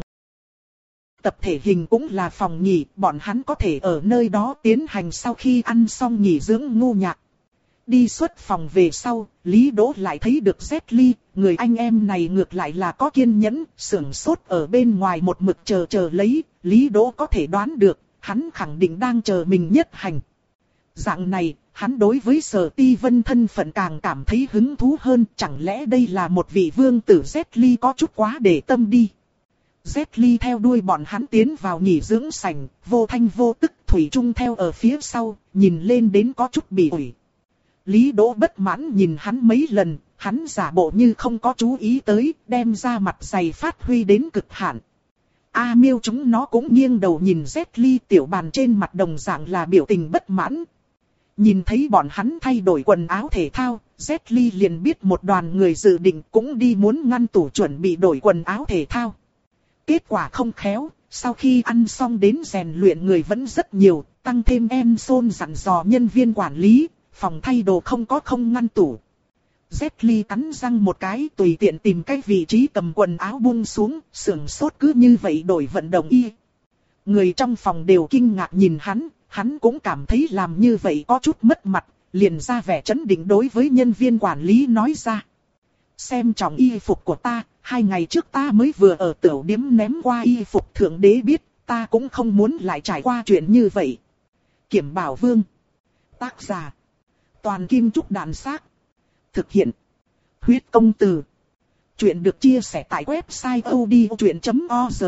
tập thể hình cũng là phòng nghỉ, bọn hắn có thể ở nơi đó tiến hành sau khi ăn xong nghỉ dưỡng ngu nhạc. Đi xuất phòng về sau, Lý Đỗ lại thấy được Jet Li, người anh em này ngược lại là có kiên nhẫn, sưởng sốt ở bên ngoài một mực chờ chờ lấy, Lý Đỗ có thể đoán được, hắn khẳng định đang chờ mình nhất hành. Dạng này, hắn đối với Sở Ti Vân thân phận càng cảm thấy hứng thú hơn, chẳng lẽ đây là một vị vương tử Jet Li có chút quá để tâm đi. Jet Li theo đuôi bọn hắn tiến vào nghỉ dưỡng sảnh, vô thanh vô tức thủy chung theo ở phía sau, nhìn lên đến có chút bị ủi. Lý Đỗ bất mãn nhìn hắn mấy lần, hắn giả bộ như không có chú ý tới, đem ra mặt dày phát huy đến cực hạn. A Miêu chúng nó cũng nghiêng đầu nhìn Jet Li, tiểu bàn trên mặt đồng dạng là biểu tình bất mãn. Nhìn thấy bọn hắn thay đổi quần áo thể thao, Jet Li liền biết một đoàn người dự định cũng đi muốn ngăn tủ chuẩn bị đổi quần áo thể thao. Kết quả không khéo, sau khi ăn xong đến rèn luyện người vẫn rất nhiều, tăng thêm Enson dặn dò nhân viên quản lý, phòng thay đồ không có không ngăn tủ. Jet Li cắn răng một cái, tùy tiện tìm cái vị trí cầm quần áo buông xuống, sườn sốt cứ như vậy đổi vận động y. Người trong phòng đều kinh ngạc nhìn hắn, hắn cũng cảm thấy làm như vậy có chút mất mặt, liền ra vẻ chấn định đối với nhân viên quản lý nói ra. Xem trọng y phục của ta, hai ngày trước ta mới vừa ở tiểu điếm ném qua y phục, thượng đế biết, ta cũng không muốn lại trải qua chuyện như vậy. Kiểm Bảo Vương. Tác giả. Toàn Kim Trúc Đàn Xác. Thực hiện. Huyết Công Từ. Chuyện được chia sẻ tại website odchuyện chấm org.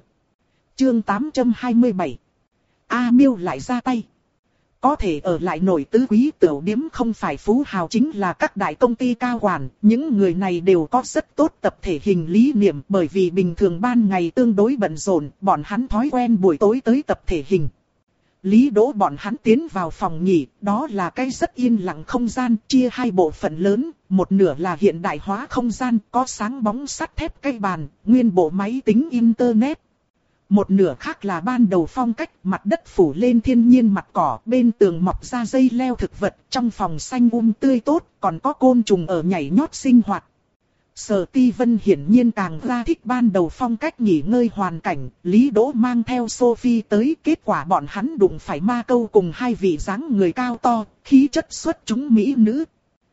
Chương tám trăm hai mươi bảy. A Miêu lại ra tay. Có thể ở lại nổi tứ quý tiểu điếm không phải phú hào chính là các đại công ty cao quản, những người này đều có rất tốt tập thể hình lý niệm, bởi vì bình thường ban ngày tương đối bận rộn, bọn hắn thói quen buổi tối tới tập thể hình. Lý Đỗ bọn hắn tiến vào phòng nghỉ, đó là cái rất yên lặng không gian, chia hai bộ phận lớn, một nửa là hiện đại hóa không gian, có sáng bóng sắt thép cây bàn, nguyên bộ máy tính internet. Một nửa khác là ban đầu phong cách, mặt đất phủ lên thiên nhiên mặt cỏ, bên tường mọc ra dây leo thực vật, trong phòng xanh um tươi tốt, còn có côn trùng ở nhảy nhót sinh hoạt. Sở Ti Vân hiển nhiên càng ra thích ban đầu phong cách nghỉ ngơi hoàn cảnh, Lý Đỗ mang theo Sophie tới, kết quả bọn hắn đụng phải Ma Câu cùng hai vị dáng người cao to, khí chất xuất chúng mỹ nữ.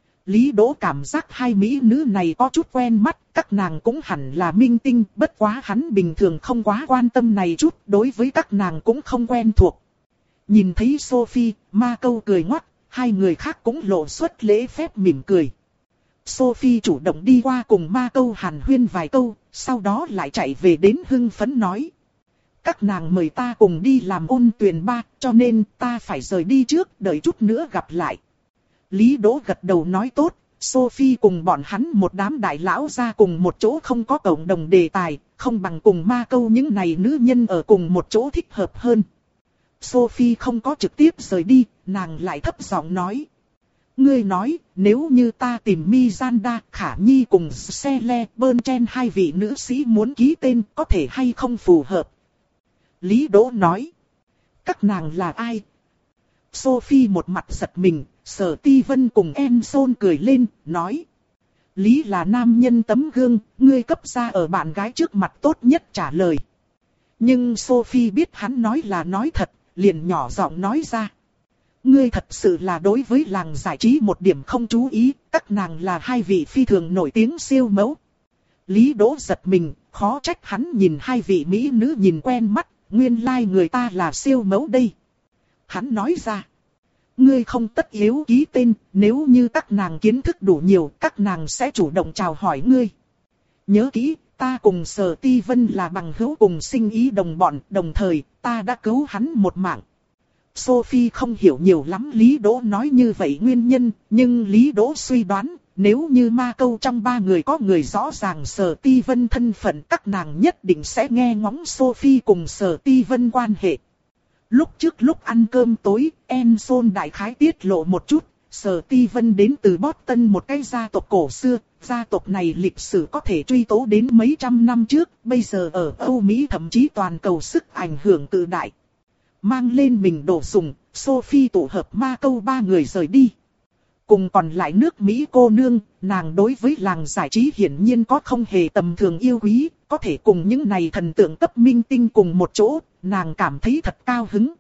Lý Đỗ cảm giác hai mỹ nữ này có chút quen mắt, các nàng cũng hẳn là minh tinh, bất quá hắn bình thường không quá quan tâm này chút, đối với các nàng cũng không quen thuộc. Nhìn thấy Sophie, Ma Câu cười ngoắt, hai người khác cũng lộ xuất lễ phép mỉm cười. Sophie chủ động đi qua cùng Ma Câu hàn huyên vài câu, sau đó lại chạy về đến hưng phấn nói. Các nàng mời ta cùng đi làm ôn tuyển ba, cho nên ta phải rời đi trước, đợi chút nữa gặp lại. Lý Đỗ gật đầu nói tốt, Sophie cùng bọn hắn một đám đại lão ra cùng một chỗ không có cộng đồng đề tài, không bằng cùng Ma Câu những này nữ nhân ở cùng một chỗ thích hợp hơn. Sophie không có trực tiếp rời đi, nàng lại thấp giọng nói. Ngươi nói, nếu như ta tìm Mizanda, Khả Nhi cùng Sele Bơn Chen hai vị nữ sĩ muốn ký tên có thể hay không phù hợp? Lý Đỗ nói. Các nàng là ai? Sophie một mặt giật mình, Sở Ti Vân cùng Em Son cười lên, nói. Lý là nam nhân tấm gương, ngươi cấp ra ở bạn gái trước mặt tốt nhất trả lời. Nhưng Sophie biết hắn nói là nói thật, liền nhỏ giọng nói ra. Ngươi thật sự là đối với làng giải trí một điểm không chú ý, các nàng là hai vị phi thường nổi tiếng siêu mẫu. Lý Đỗ giật mình, khó trách hắn nhìn hai vị mỹ nữ nhìn quen mắt, nguyên lai like người ta là siêu mẫu đây. Hắn nói ra, ngươi không tất yếu ký tên, nếu như các nàng kiến thức đủ nhiều, các nàng sẽ chủ động chào hỏi ngươi. Nhớ kỹ, ta cùng Sở Ti Vân là bằng hữu cùng sinh ý đồng bọn, đồng thời, ta đã cứu hắn một mạng. Sophie không hiểu nhiều lắm Lý Đỗ nói như vậy nguyên nhân, nhưng Lý Đỗ suy đoán, nếu như Ma Câu trong ba người có người rõ ràng Sở Ti Vân thân phận, các nàng nhất định sẽ nghe ngóng Sophie cùng Sở Ti Vân quan hệ. Lúc trước lúc ăn cơm tối, Em Son đại khái tiết lộ một chút, Sở Ti Vân đến từ Boston một cái gia tộc cổ xưa, gia tộc này lịch sử có thể truy tố đến mấy trăm năm trước, bây giờ ở Âu Mỹ thậm chí toàn cầu sức ảnh hưởng cự đại. Mang lên mình đồ dùng, Sophie tụ hợp Ma Câu ba người rời đi. Cùng còn lại nước Mỹ cô nương, nàng đối với làng giải trí hiển nhiên có không hề tầm thường yêu quý, có thể cùng những này thần tượng cấp minh tinh cùng một chỗ, nàng cảm thấy thật cao hứng.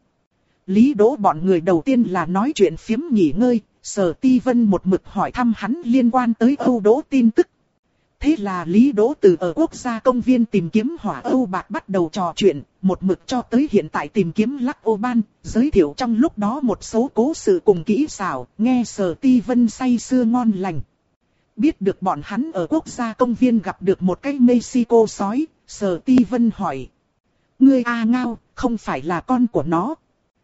Lý Đỗ bọn người đầu tiên là nói chuyện phiếm nghỉ ngơi, Sở Ti Vân một mực hỏi thăm hắn liên quan tới Âu Đỗ tin tức. Thế là Lý Đỗ từ ở quốc gia công viên tìm kiếm hỏa Âu bạc bắt đầu trò chuyện, một mực cho tới hiện tại tìm kiếm Lắc Ô Ban, giới thiệu trong lúc đó một số cố sự cùng kỹ xảo, nghe Sở Ti Vân say sưa ngon lành. Biết được bọn hắn ở quốc gia công viên gặp được một cái Mexico sói, Sở Ti Vân hỏi. Ngươi A Ngao, không phải là con của nó.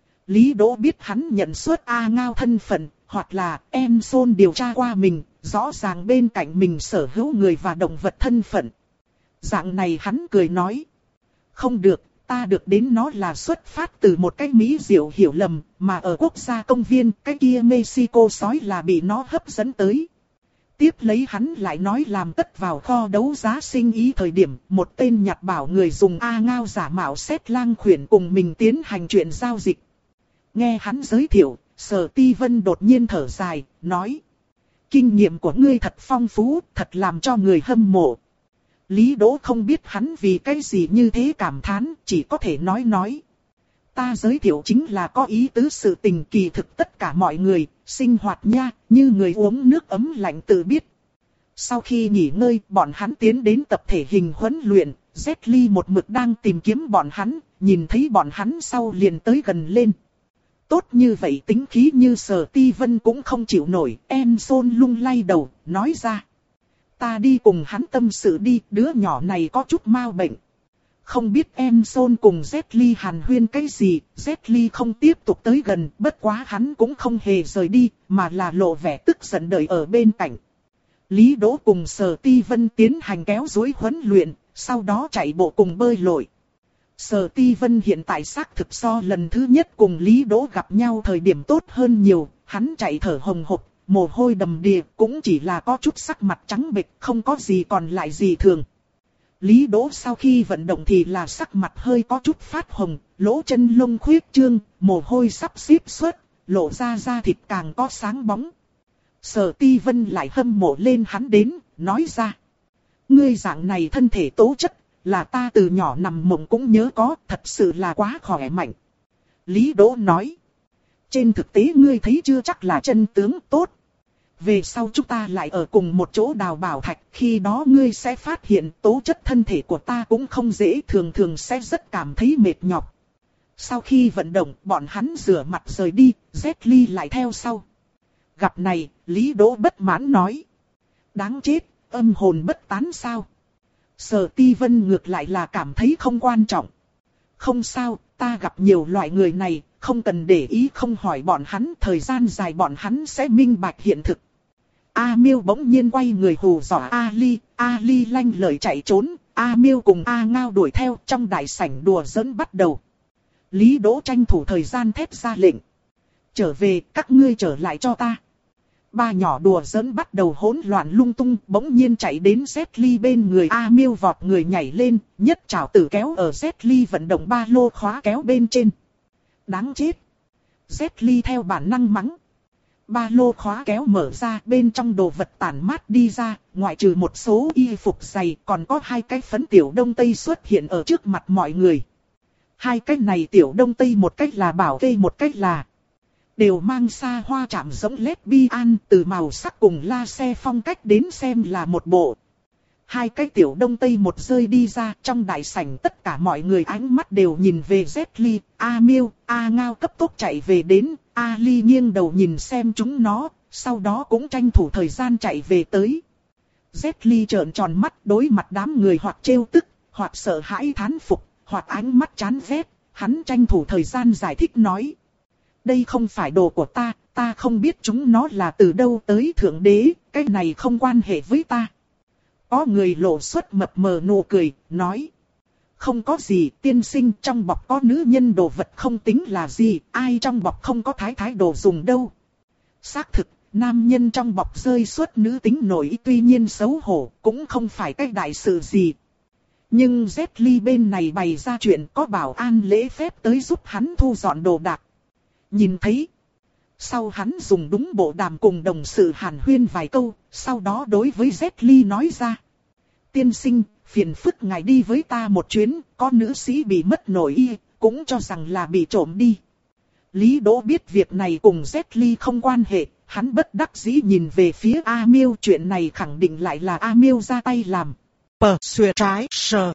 Lý Đỗ biết hắn nhận xuất A Ngao thân phận, hoặc là Em Son điều tra qua mình, rõ ràng bên cạnh mình sở hữu người và động vật thân phận. Dạng này hắn cười nói. Không được, ta được đến nó là xuất phát từ một cái mỹ diệu hiểu lầm, mà ở quốc gia công viên, cái kia Mexico sói là bị nó hấp dẫn tới. Tiếp lấy hắn lại nói làm tất vào kho đấu giá sinh ý thời điểm, một tên nhặt bảo người dùng A Ngao giả mạo Xét Lang khuyển cùng mình tiến hành chuyện giao dịch. Nghe hắn giới thiệu, Sở Ti Vân đột nhiên thở dài, nói. Kinh nghiệm của ngươi thật phong phú, thật làm cho người hâm mộ. Lý Đỗ không biết hắn vì cái gì như thế cảm thán, chỉ có thể nói nói. Ta giới thiệu chính là có ý tứ sự tình, kỳ thực tất cả mọi người, sinh hoạt nha, như người uống nước ấm lạnh tự biết. Sau khi nghỉ ngơi, bọn hắn tiến đến tập thể hình huấn luyện, Jet Li một mực đang tìm kiếm bọn hắn, nhìn thấy bọn hắn sau liền tới gần lên. Tốt như vậy tính khí như Sở Ti Vân cũng không chịu nổi, Enson lung lay đầu, nói ra. Ta đi cùng hắn tâm sự đi, đứa nhỏ này có chút mau bệnh. Không biết Enson cùng Jet Li hàn huyên cái gì, Jet Li không tiếp tục tới gần, bất quá hắn cũng không hề rời đi, mà là lộ vẻ tức giận đợi ở bên cạnh. Lý Đỗ cùng Sở Ti Vân tiến hành kéo duỗi huấn luyện, sau đó chạy bộ cùng bơi lội. Sở Ti Vân hiện tại xác thực so lần thứ nhất cùng Lý Đỗ gặp nhau thời điểm tốt hơn nhiều, hắn chạy thở hồng hộc, mồ hôi đầm đìa, cũng chỉ là có chút sắc mặt trắng bệch, không có gì còn lại gì thường. Lý Đỗ sau khi vận động thì là sắc mặt hơi có chút phát hồng, lỗ chân lông khuyết trương, mồ hôi sắp xếp xuất, lộ ra da thịt càng có sáng bóng. Sở Ti Vân lại hâm mộ lên hắn đến, nói ra. Ngươi dạng này thân thể tố chất, là ta từ nhỏ nằm mộng cũng nhớ có, thật sự là quá khỏe mạnh. Lý Đỗ nói. Trên thực tế ngươi thấy chưa chắc là chân tướng tốt. Về sau chúng ta lại ở cùng một chỗ đào bảo thạch, khi đó ngươi sẽ phát hiện tố chất thân thể của ta cũng không dễ, thường thường sẽ rất cảm thấy mệt nhọc. Sau khi vận động, bọn hắn rửa mặt rời đi, Jet Li lại theo sau. Gặp này, Lý Đỗ bất mãn nói. Đáng chết, âm hồn bất tán sao? Sở Ti Vân ngược lại là cảm thấy không quan trọng. Không sao, ta gặp nhiều loại người này, không cần để ý không hỏi bọn hắn, thời gian dài bọn hắn sẽ minh bạch hiện thực. A Miêu bỗng nhiên quay người hù dọa Ali, Ali lanh lợi chạy trốn, A Miêu cùng A Ngao đuổi theo, trong đại sảnh đùa giỡn bắt đầu. Lý Đỗ tranh thủ thời gian thét ra lệnh. Trở về, các ngươi trở lại cho ta. Ba nhỏ đùa giỡn bắt đầu hỗn loạn lung tung, bỗng nhiên chạy đến Jet Li bên người A Miêu, vọt người nhảy lên, nhất trảo tử kéo ở Jet Li vận động ba lô khóa kéo bên trên. Đáng chết. Jet Li theo bản năng mắng. Ba lô khóa kéo mở ra, bên trong đồ vật tản mát đi ra, ngoại trừ một số y phục giày, còn có hai cái phấn tiểu đông tây xuất hiện ở trước mặt mọi người. Hai cái này tiểu đông tây, một cách là bảo kê, một cách là đều mang xa hoa chạm giống lesbian, từ màu sắc cùng la xe phong cách đến xem là một bộ. Hai cái tiểu đông tây một rơi đi ra, trong đại sảnh tất cả mọi người ánh mắt đều nhìn về Jet Li, A Miêu, A Ngao cấp tốc chạy về đến, Ali nghiêng đầu nhìn xem chúng nó, sau đó cũng tranh thủ thời gian chạy về tới. Jet Li trợn tròn mắt đối mặt đám người, hoặc trêu tức, hoặc sợ hãi thán phục, hoặc ánh mắt chán ghét, hắn tranh thủ thời gian giải thích nói. Đây không phải đồ của ta, ta không biết chúng nó là từ đâu tới, thượng đế, cái này không quan hệ với ta. Có người lộ xuất mập mờ nụ cười, nói. Không có gì, tiên sinh, trong bọc có nữ nhân đồ vật không tính là gì, ai trong bọc không có thái thái đồ dùng đâu. Xác thực, nam nhân trong bọc rơi suốt nữ tính nổi, tuy nhiên xấu hổ, cũng không phải cái đại sự gì. Nhưng Jet Li bên này bày ra chuyện có bảo an lễ phép tới giúp hắn thu dọn đồ đạc. Nhìn thấy. Sau hắn dùng đúng bộ đàm cùng đồng sự hàn huyên vài câu, sau đó đối với Jet Li nói ra. Tiên sinh, phiền phức ngài đi với ta một chuyến, có nữ sĩ bị mất nội y, cũng cho rằng là bị trộm đi. Lý Đỗ biết việc này cùng Jet Li không quan hệ, hắn bất đắc dĩ nhìn về phía A Miêu, chuyện này khẳng định lại là A Miêu ra tay làm. Pờ xuề trái sờ.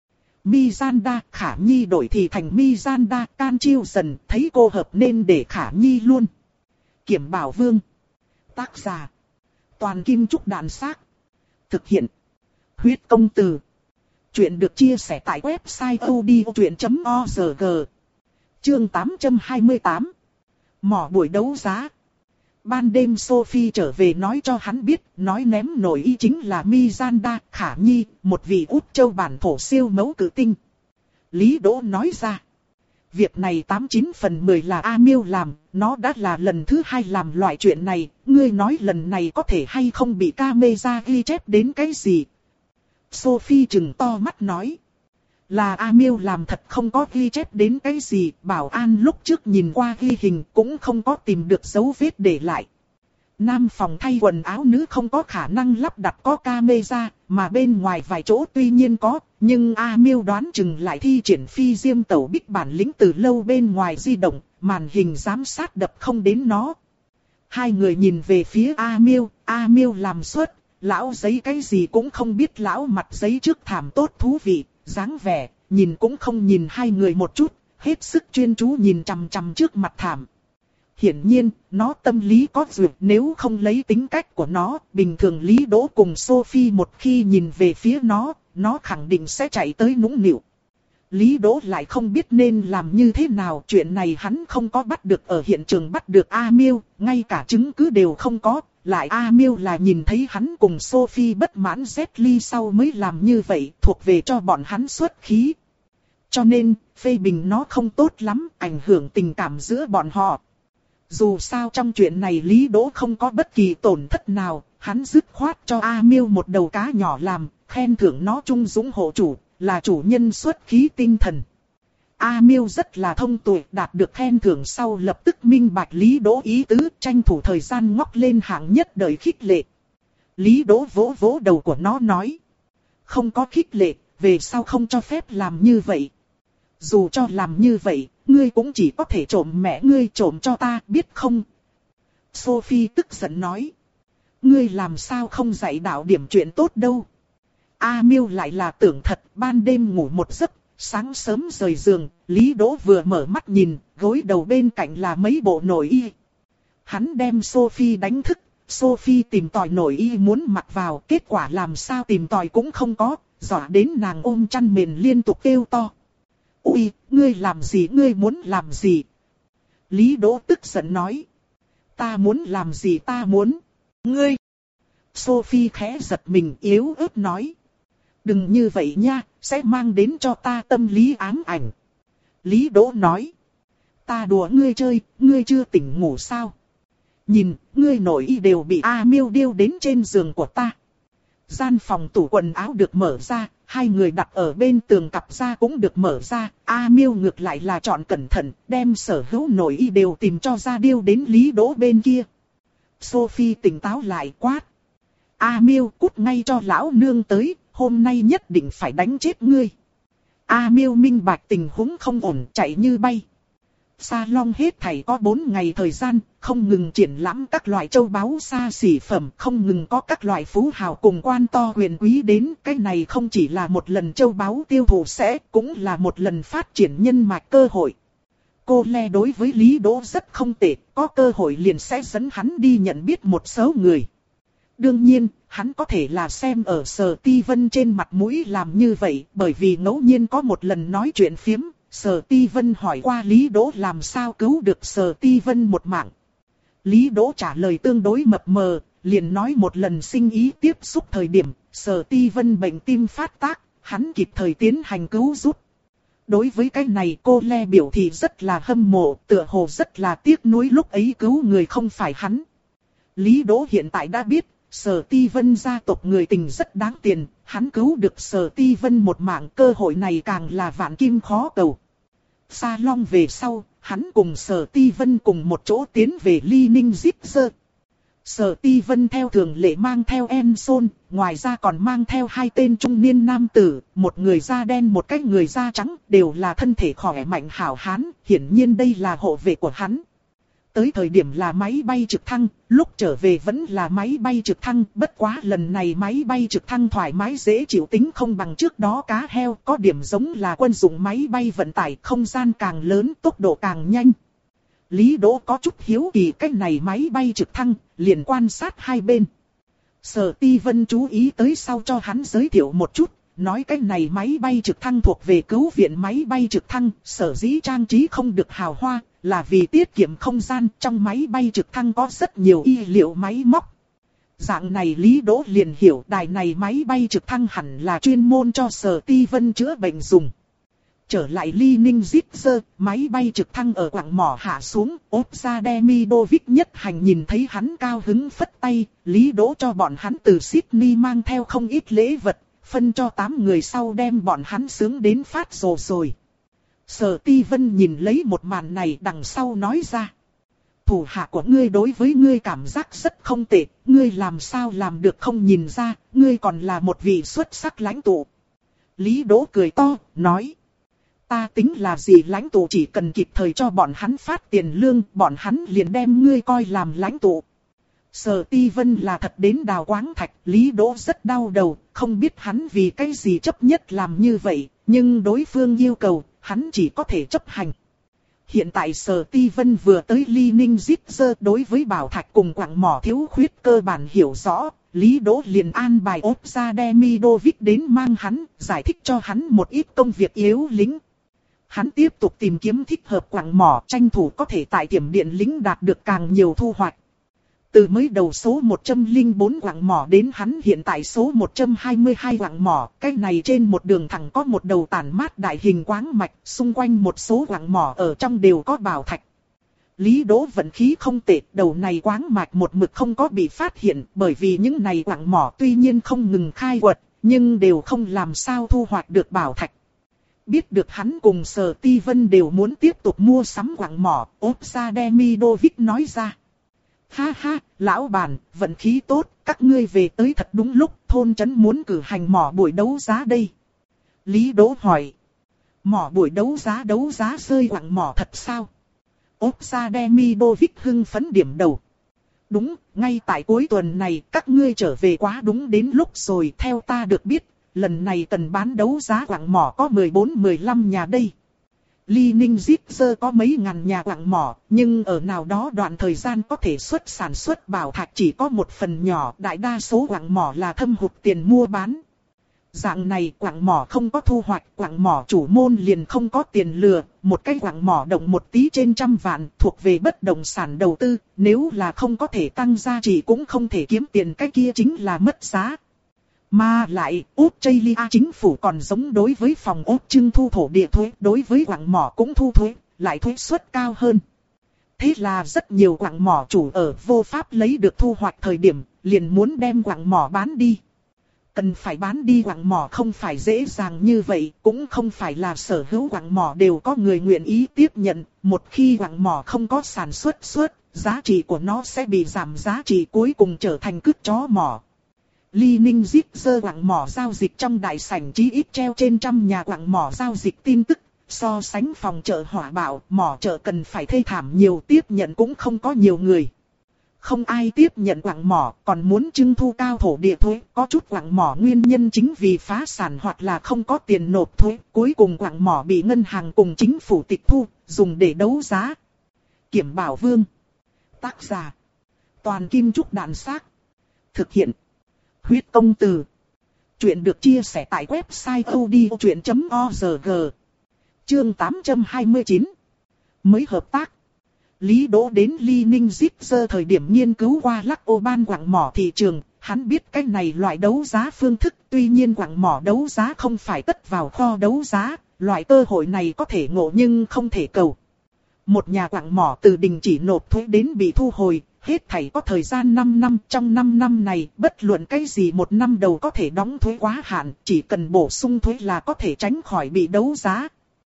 Mizanda, Khả Nhi đổi thì thành Mizanda, can chiêu dần, thấy cô hợp nên để Khả Nhi luôn. Kiểm Bảo Vương. Tác giả. Toàn Kim Trúc Đàn Xác. Thực hiện. Huyết Công Từ. Chuyện được chia sẻ tại website odchuyện chấm org. Chương tám trăm hai mươi tám. Mỏ buổi đấu giá. Ban đêm Sophie trở về nói cho hắn biết, nói ném nổi y chính là Mizanda, Khả Nhi, một vị út châu bản thổ siêu mẫu cử tinh. Lý Đỗ nói ra. Việc này tám chín phần mười là A Miêu làm, nó đã là lần thứ hai làm loại chuyện này, ngươi nói lần này có thể hay không bị camera ghi chép đến cái gì? Sophie trừng to mắt nói. Là A Miêu làm thật, không có ghi chép đến cái gì, bảo an lúc trước nhìn qua ghi hình cũng không có tìm được dấu vết để lại. Nam phòng thay quần áo nữ không có khả năng lắp đặt có camera, mà bên ngoài vài chỗ tuy nhiên có, nhưng A Miêu đoán chừng lại thi triển phi diêm tẩu bích bản lĩnh từ lâu bên ngoài di động, màn hình giám sát đập không đến nó. Hai người nhìn về phía A Miêu, A Miêu làm suất, lão giấy cái gì cũng không biết, lão mặt giấy trước thảm tốt thú vị, dáng vẻ, nhìn cũng không nhìn hai người một chút, hết sức chuyên chú nhìn chằm chằm trước mặt thảm. Hiển nhiên, nó tâm lý có duyệt, nếu không lấy tính cách của nó, bình thường Lý Đỗ cùng Sophie một khi nhìn về phía nó, nó khẳng định sẽ chạy tới nũng nịu. Lý Đỗ lại không biết nên làm như thế nào, chuyện này hắn không có bắt được ở hiện trường bắt được A Miêu, ngay cả chứng cứ đều không có, lại A Miêu là nhìn thấy hắn cùng Sophie bất mãn Zetly sau mới làm như vậy, thuộc về cho bọn hắn xuất khí. Cho nên, phê bình nó không tốt lắm, ảnh hưởng tình cảm giữa bọn họ. Dù sao trong chuyện này Lý Đỗ không có bất kỳ tổn thất nào, hắn dứt khoát cho A Miêu một đầu cá nhỏ làm, khen thưởng nó trung dũng hộ chủ, là chủ nhân xuất khí tinh thần. A Miêu rất là thông tuệ, đạt được khen thưởng sau lập tức minh bạch Lý Đỗ ý tứ, tranh thủ thời gian ngóc lên hạng nhất đời khích lệ. Lý Đỗ vỗ vỗ đầu của nó nói. Không có khích lệ, về sau không cho phép làm như vậy. Dù cho làm như vậy, ngươi cũng chỉ có thể trộm mẹ ngươi, trộm cho ta, biết không? Sophie tức giận nói. Ngươi làm sao không dạy đạo điểm chuyện tốt đâu. A Miêu lại là tưởng thật, ban đêm ngủ một giấc, sáng sớm rời giường, Lý Đỗ vừa mở mắt nhìn, gối đầu bên cạnh là mấy bộ nội y. Hắn đem Sophie đánh thức, Sophie tìm tòi nội y muốn mặc vào, kết quả làm sao tìm tòi cũng không có, dọa đến nàng ôm chăn mền liên tục kêu to. Ui, ngươi làm gì, ngươi muốn làm gì? Lý Đỗ tức giận nói. Ta muốn làm gì ta muốn? Ngươi! Sophie khẽ giật mình yếu ớt nói. Đừng như vậy nha, sẽ mang đến cho ta tâm lý ám ảnh. Lý Đỗ nói. Ta đùa ngươi chơi, ngươi chưa tỉnh ngủ sao? Nhìn, ngươi nội y đều bị A Miêu điêu đến trên giường của ta. Gian phòng tủ quần áo được mở ra, hai người đặt ở bên tường cặp ra cũng được mở ra. A Miêu ngược lại là chọn cẩn thận, đem sở hữu nội y đều tìm cho ra điêu đến Lý Đỗ bên kia. Sophie tỉnh táo lại quát. A Miêu cút ngay cho lão nương tới, hôm nay nhất định phải đánh chết ngươi. A Miêu minh bạch tình huống không ổn, chạy như bay. Salon hết thảy có bốn ngày thời gian, không ngừng triển lãm các loại châu báu xa xỉ phẩm, không ngừng có các loại phú hào cùng quan to quyền quý đến. Cái này không chỉ là một lần châu báu tiêu thụ sẽ, cũng là một lần phát triển nhân mạch cơ hội. Cô Le đối với Lý Đỗ rất không tệ, có cơ hội liền sẽ dẫn hắn đi nhận biết một số người. Đương nhiên, hắn có thể là xem ở Sở Ti Vân trên mặt mũi làm như vậy, bởi vì ngẫu nhiên có một lần nói chuyện phiếm, Sở Ti Vân hỏi qua Lý Đỗ làm sao cứu được Sở Ti Vân một mạng. Lý Đỗ trả lời tương đối mập mờ, liền nói một lần sinh ý tiếp xúc thời điểm, Sở Ti Vân bệnh tim phát tác, hắn kịp thời tiến hành cứu giúp. Đối với cái này cô Le biểu thị rất là hâm mộ, tựa hồ rất là tiếc nuối lúc ấy cứu người không phải hắn. Lý Đỗ hiện tại đã biết, Sở Ti Vân gia tộc người tình rất đáng tiền, hắn cứu được Sở Ti Vân một mạng, cơ hội này càng là vạn kim khó cầu. Salon về sau, hắn cùng Sở Ti Vân cùng một chỗ tiến về Ly Ninh Zipser. Sở Ti Vân theo thường lệ mang theo em Son, ngoài ra còn mang theo hai tên trung niên nam tử, một người da đen một cái người da trắng, đều là thân thể khỏe mạnh hảo hán, hiển nhiên đây là hộ vệ của hắn. Tới thời điểm là máy bay trực thăng, lúc trở về vẫn là máy bay trực thăng, bất quá lần này máy bay trực thăng thoải mái dễ chịu tính không bằng trước đó cá heo, có điểm giống là quân dụng máy bay vận tải, không gian càng lớn, tốc độ càng nhanh. Lý Đỗ có chút hiếu kỳ cái này máy bay trực thăng, liền quan sát hai bên. Sở Ti Vân chú ý tới sau cho hắn giới thiệu một chút, nói cái này máy bay trực thăng thuộc về cứu viện máy bay trực thăng, sở dĩ trang trí không được hào hoa, là vì tiết kiệm không gian, trong máy bay trực thăng có rất nhiều y liệu máy móc. Dạng này Lý Đỗ liền hiểu đài này máy bay trực thăng hẳn là chuyên môn cho Sở Ti Vân chữa bệnh dùng. Trở lại Ly Ninh Zipser, máy bay trực thăng ở quảng mỏ hạ xuống, ốp ra Demidovic nhất hành nhìn thấy hắn cao hứng phất tay, Lý Đỗ cho bọn hắn từ Sydney mang theo không ít lễ vật, phân cho tám người sau đem bọn hắn sướng đến phát rồ rồi. Sở Ti Vân nhìn lấy một màn này đằng sau nói ra. Thủ hạ của ngươi đối với ngươi cảm giác rất không tệ, ngươi làm sao làm được không nhìn ra, ngươi còn là một vị xuất sắc lãnh tụ. Lý Đỗ cười to, nói. Ta tính là gì lãnh tụ, chỉ cần kịp thời cho bọn hắn phát tiền lương, bọn hắn liền đem ngươi coi làm lãnh tụ. Sở Ti Vân là thật đến đào quáng thạch, Lý Đỗ rất đau đầu, không biết hắn vì cái gì chấp nhất làm như vậy, nhưng đối phương yêu cầu, hắn chỉ có thể chấp hành. Hiện tại Sở Ti Vân vừa tới Ly Ninh Giết Dơ, đối với bảo thạch cùng quặng mỏ thiếu khuyết cơ bản hiểu rõ, Lý Đỗ liền an bài ốp ra Demidovic đến mang hắn, giải thích cho hắn một ít công việc yếu lĩnh. Hắn tiếp tục tìm kiếm thích hợp quặng mỏ, tranh thủ có thể tại tiềm điện lĩnh đạt được càng nhiều thu hoạch. Từ mới đầu số một trăm lẻ bốn quặng mỏ đến hắn hiện tại số một trăm hai mươi hai quặng mỏ, cái này trên một đường thẳng có một đầu tản mát đại hình quáng mạch, xung quanh một số quặng mỏ ở trong đều có bảo thạch. Lý Đỗ vận khí không tệ, đầu này quáng mạch một mực không có bị phát hiện, bởi vì những này quặng mỏ tuy nhiên không ngừng khai quật, nhưng đều không làm sao thu hoạch được bảo thạch. Biết được hắn cùng Sở Ti Vân đều muốn tiếp tục mua sắm quặng mỏ, ốp ra Demidovic nói ra. Ha ha, lão bản, vận khí tốt, các ngươi về tới thật đúng lúc, thôn trấn muốn cử hành mỏ buổi đấu giá đây. Lý Đỗ hỏi. Mỏ buổi đấu giá đấu giá rơi quặng mỏ thật sao? Ốp ra Demidovic hưng phấn điểm đầu. Đúng, ngay tại cuối tuần này, các ngươi trở về quá đúng đến lúc rồi, theo ta được biết, lần này cần bán đấu giá quặng mỏ có mười bốn mười lăm nhà đây. Ly Ninh Giết Dơ có mấy ngàn nhà quặng mỏ, nhưng ở nào đó đoạn thời gian có thể xuất sản xuất bảo thạch chỉ có một phần nhỏ, đại đa số quặng mỏ là thâm hụt tiền mua bán. Dạng này quặng mỏ không có thu hoạch, quặng mỏ chủ môn liền không có tiền lừa, một cái quặng mỏ động một tí trên trăm vạn, thuộc về bất động sản đầu tư, nếu là không có thể tăng giá trị cũng không thể kiếm tiền, cái kia chính là mất giá. Mà lại, Australia chính phủ còn giống đối với phòng ốt trưng thu thổ địa thuế, đối với quặng mỏ cũng thu thuế, lại thuế suất cao hơn. Thế là rất nhiều quặng mỏ chủ ở vô pháp lấy được thu hoạch thời điểm, liền muốn đem quặng mỏ bán đi. Cần phải bán đi quặng mỏ không phải dễ dàng như vậy, cũng không phải là sở hữu quặng mỏ đều có người nguyện ý tiếp nhận, một khi quặng mỏ không có sản xuất xuất, giá trị của nó sẽ bị giảm, giá trị cuối cùng trở thành cứt chó mỏ. Ly Ninh Giết Dơ quặng mỏ giao dịch trong đại sảnh chí ít treo trên trăm nhà quặng mỏ giao dịch tin tức, so sánh phòng chợ hỏa bạo, mỏ chợ cần phải thê thảm nhiều, tiếp nhận cũng không có nhiều người. Không ai tiếp nhận quặng mỏ, còn muốn trưng thu cao thổ địa thuế, có chút quặng mỏ nguyên nhân chính vì phá sản hoặc là không có tiền nộp thuế, cuối cùng quặng mỏ bị ngân hàng cùng chính phủ tịch thu, dùng để đấu giá. Kiểm Bảo Vương. Tác giả. Toàn Kim Trúc Đạn Xác. Thực hiện. Huyết Công Từ. Chuyện được chia sẻ tại website odchuyện chấm org. Chương tám trăm hai mươi chín. Mới hợp tác. Lý Đỗ đến Ly Ninh Giết Dơ thời điểm nghiên cứu qua lắc ô ban quặng mỏ thị trường, hắn biết cái này loại đấu giá phương thức, tuy nhiên quặng mỏ đấu giá không phải tất vào kho đấu giá, loại cơ hội này có thể ngộ nhưng không thể cầu. Một nhà quặng mỏ từ đình chỉ nộp thuế đến bị thu hồi, hết thảy có thời gian năm năm, trong năm năm này, bất luận cái gì một năm đầu có thể đóng thuế quá hạn, chỉ cần bổ sung thuế là có thể tránh khỏi bị đấu giá.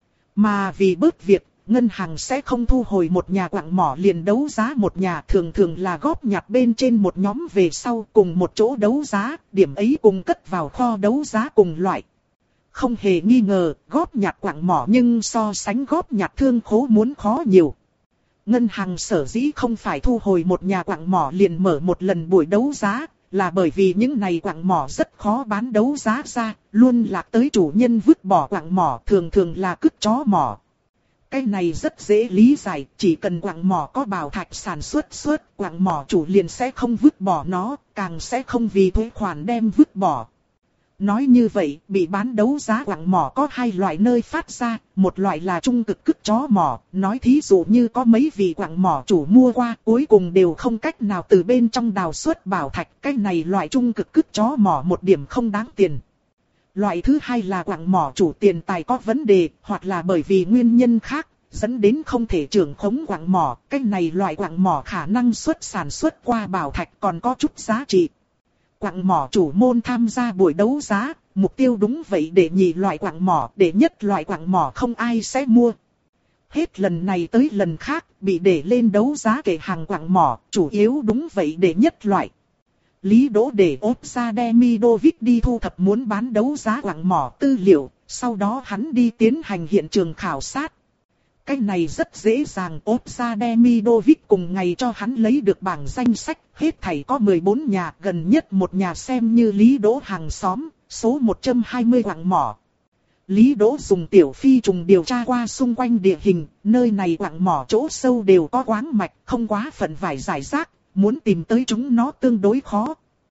Mà vì bớt việc, ngân hàng sẽ không thu hồi một nhà quặng mỏ liền đấu giá một nhà, thường thường là góp nhặt bên trên một nhóm về sau cùng một chỗ đấu giá, điểm ấy cùng cất vào kho đấu giá cùng loại. Không hề nghi ngờ, góp nhặt quặng mỏ nhưng so sánh góp nhặt thương khố muốn khó nhiều. Ngân hàng sở dĩ không phải thu hồi một nhà quặng mỏ liền mở một lần buổi đấu giá, là bởi vì những này quặng mỏ rất khó bán đấu giá ra, luôn lạc tới chủ nhân vứt bỏ quặng mỏ, thường thường là cứt chó mỏ. Cái này rất dễ lý giải, chỉ cần quặng mỏ có bảo thạch sản xuất xuất, quặng mỏ chủ liền sẽ không vứt bỏ nó, càng sẽ không vì thuế khoản đem vứt bỏ. Nói như vậy, bị bán đấu giá quặng mỏ có hai loại nơi phát ra, một loại là trung cực cứt chó mỏ, nói thí dụ như có mấy vị quặng mỏ chủ mua qua, cuối cùng đều không cách nào từ bên trong đào xuất bảo thạch, cái này loại trung cực cứt chó mỏ một điểm không đáng tiền. Loại thứ hai là quặng mỏ chủ tiền tài có vấn đề, hoặc là bởi vì nguyên nhân khác, dẫn đến không thể trưởng khống quặng mỏ, cái này loại quặng mỏ khả năng xuất sản xuất qua bảo thạch còn có chút giá trị. Quặng mỏ chủ môn tham gia buổi đấu giá, mục tiêu đúng vậy để nhị loại quặng mỏ, để nhất loại quặng mỏ không ai sẽ mua. Hết lần này tới lần khác, bị để lên đấu giá kệ hàng quặng mỏ, chủ yếu đúng vậy để nhất loại. Lý Đỗ để ốp ra Demidovic đi thu thập muốn bán đấu giá quặng mỏ tư liệu, sau đó hắn đi tiến hành hiện trường khảo sát. Cái này rất dễ dàng, ốp ra Demidovic cùng ngày cho hắn lấy được bảng danh sách, hết thảy có mười bốn nhà, gần nhất một nhà xem như Lý Đỗ hàng xóm, số một trăm hai mươi quặng mỏ. Lý Đỗ dùng tiểu phi trùng điều tra qua xung quanh địa hình, nơi này quặng mỏ chỗ sâu đều có khoáng mạch, không quá phận vải giải rác, muốn tìm tới chúng nó tương đối khó.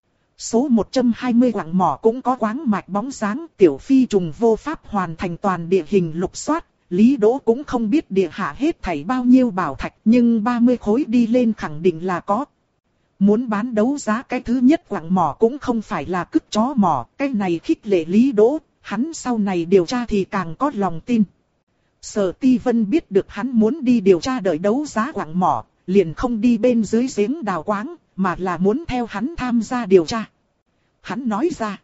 Số một trăm hai mươi quặng mỏ cũng có khoáng mạch bóng dáng, tiểu phi trùng vô pháp hoàn thành toàn địa hình lục soát. Lý Đỗ cũng không biết địa hạ hết thảy bao nhiêu bảo thạch, nhưng ba mươi khối đi lên khẳng định là có. Muốn bán đấu giá cái thứ nhất quặng mỏ cũng không phải là cứt chó mỏ, cái này khích lệ Lý Đỗ, hắn sau này điều tra thì càng có lòng tin. Sở Ti Vân biết được hắn muốn đi điều tra đợi đấu giá quặng mỏ, liền không đi bên dưới giếng đào quáng, mà là muốn theo hắn tham gia điều tra. Hắn nói ra,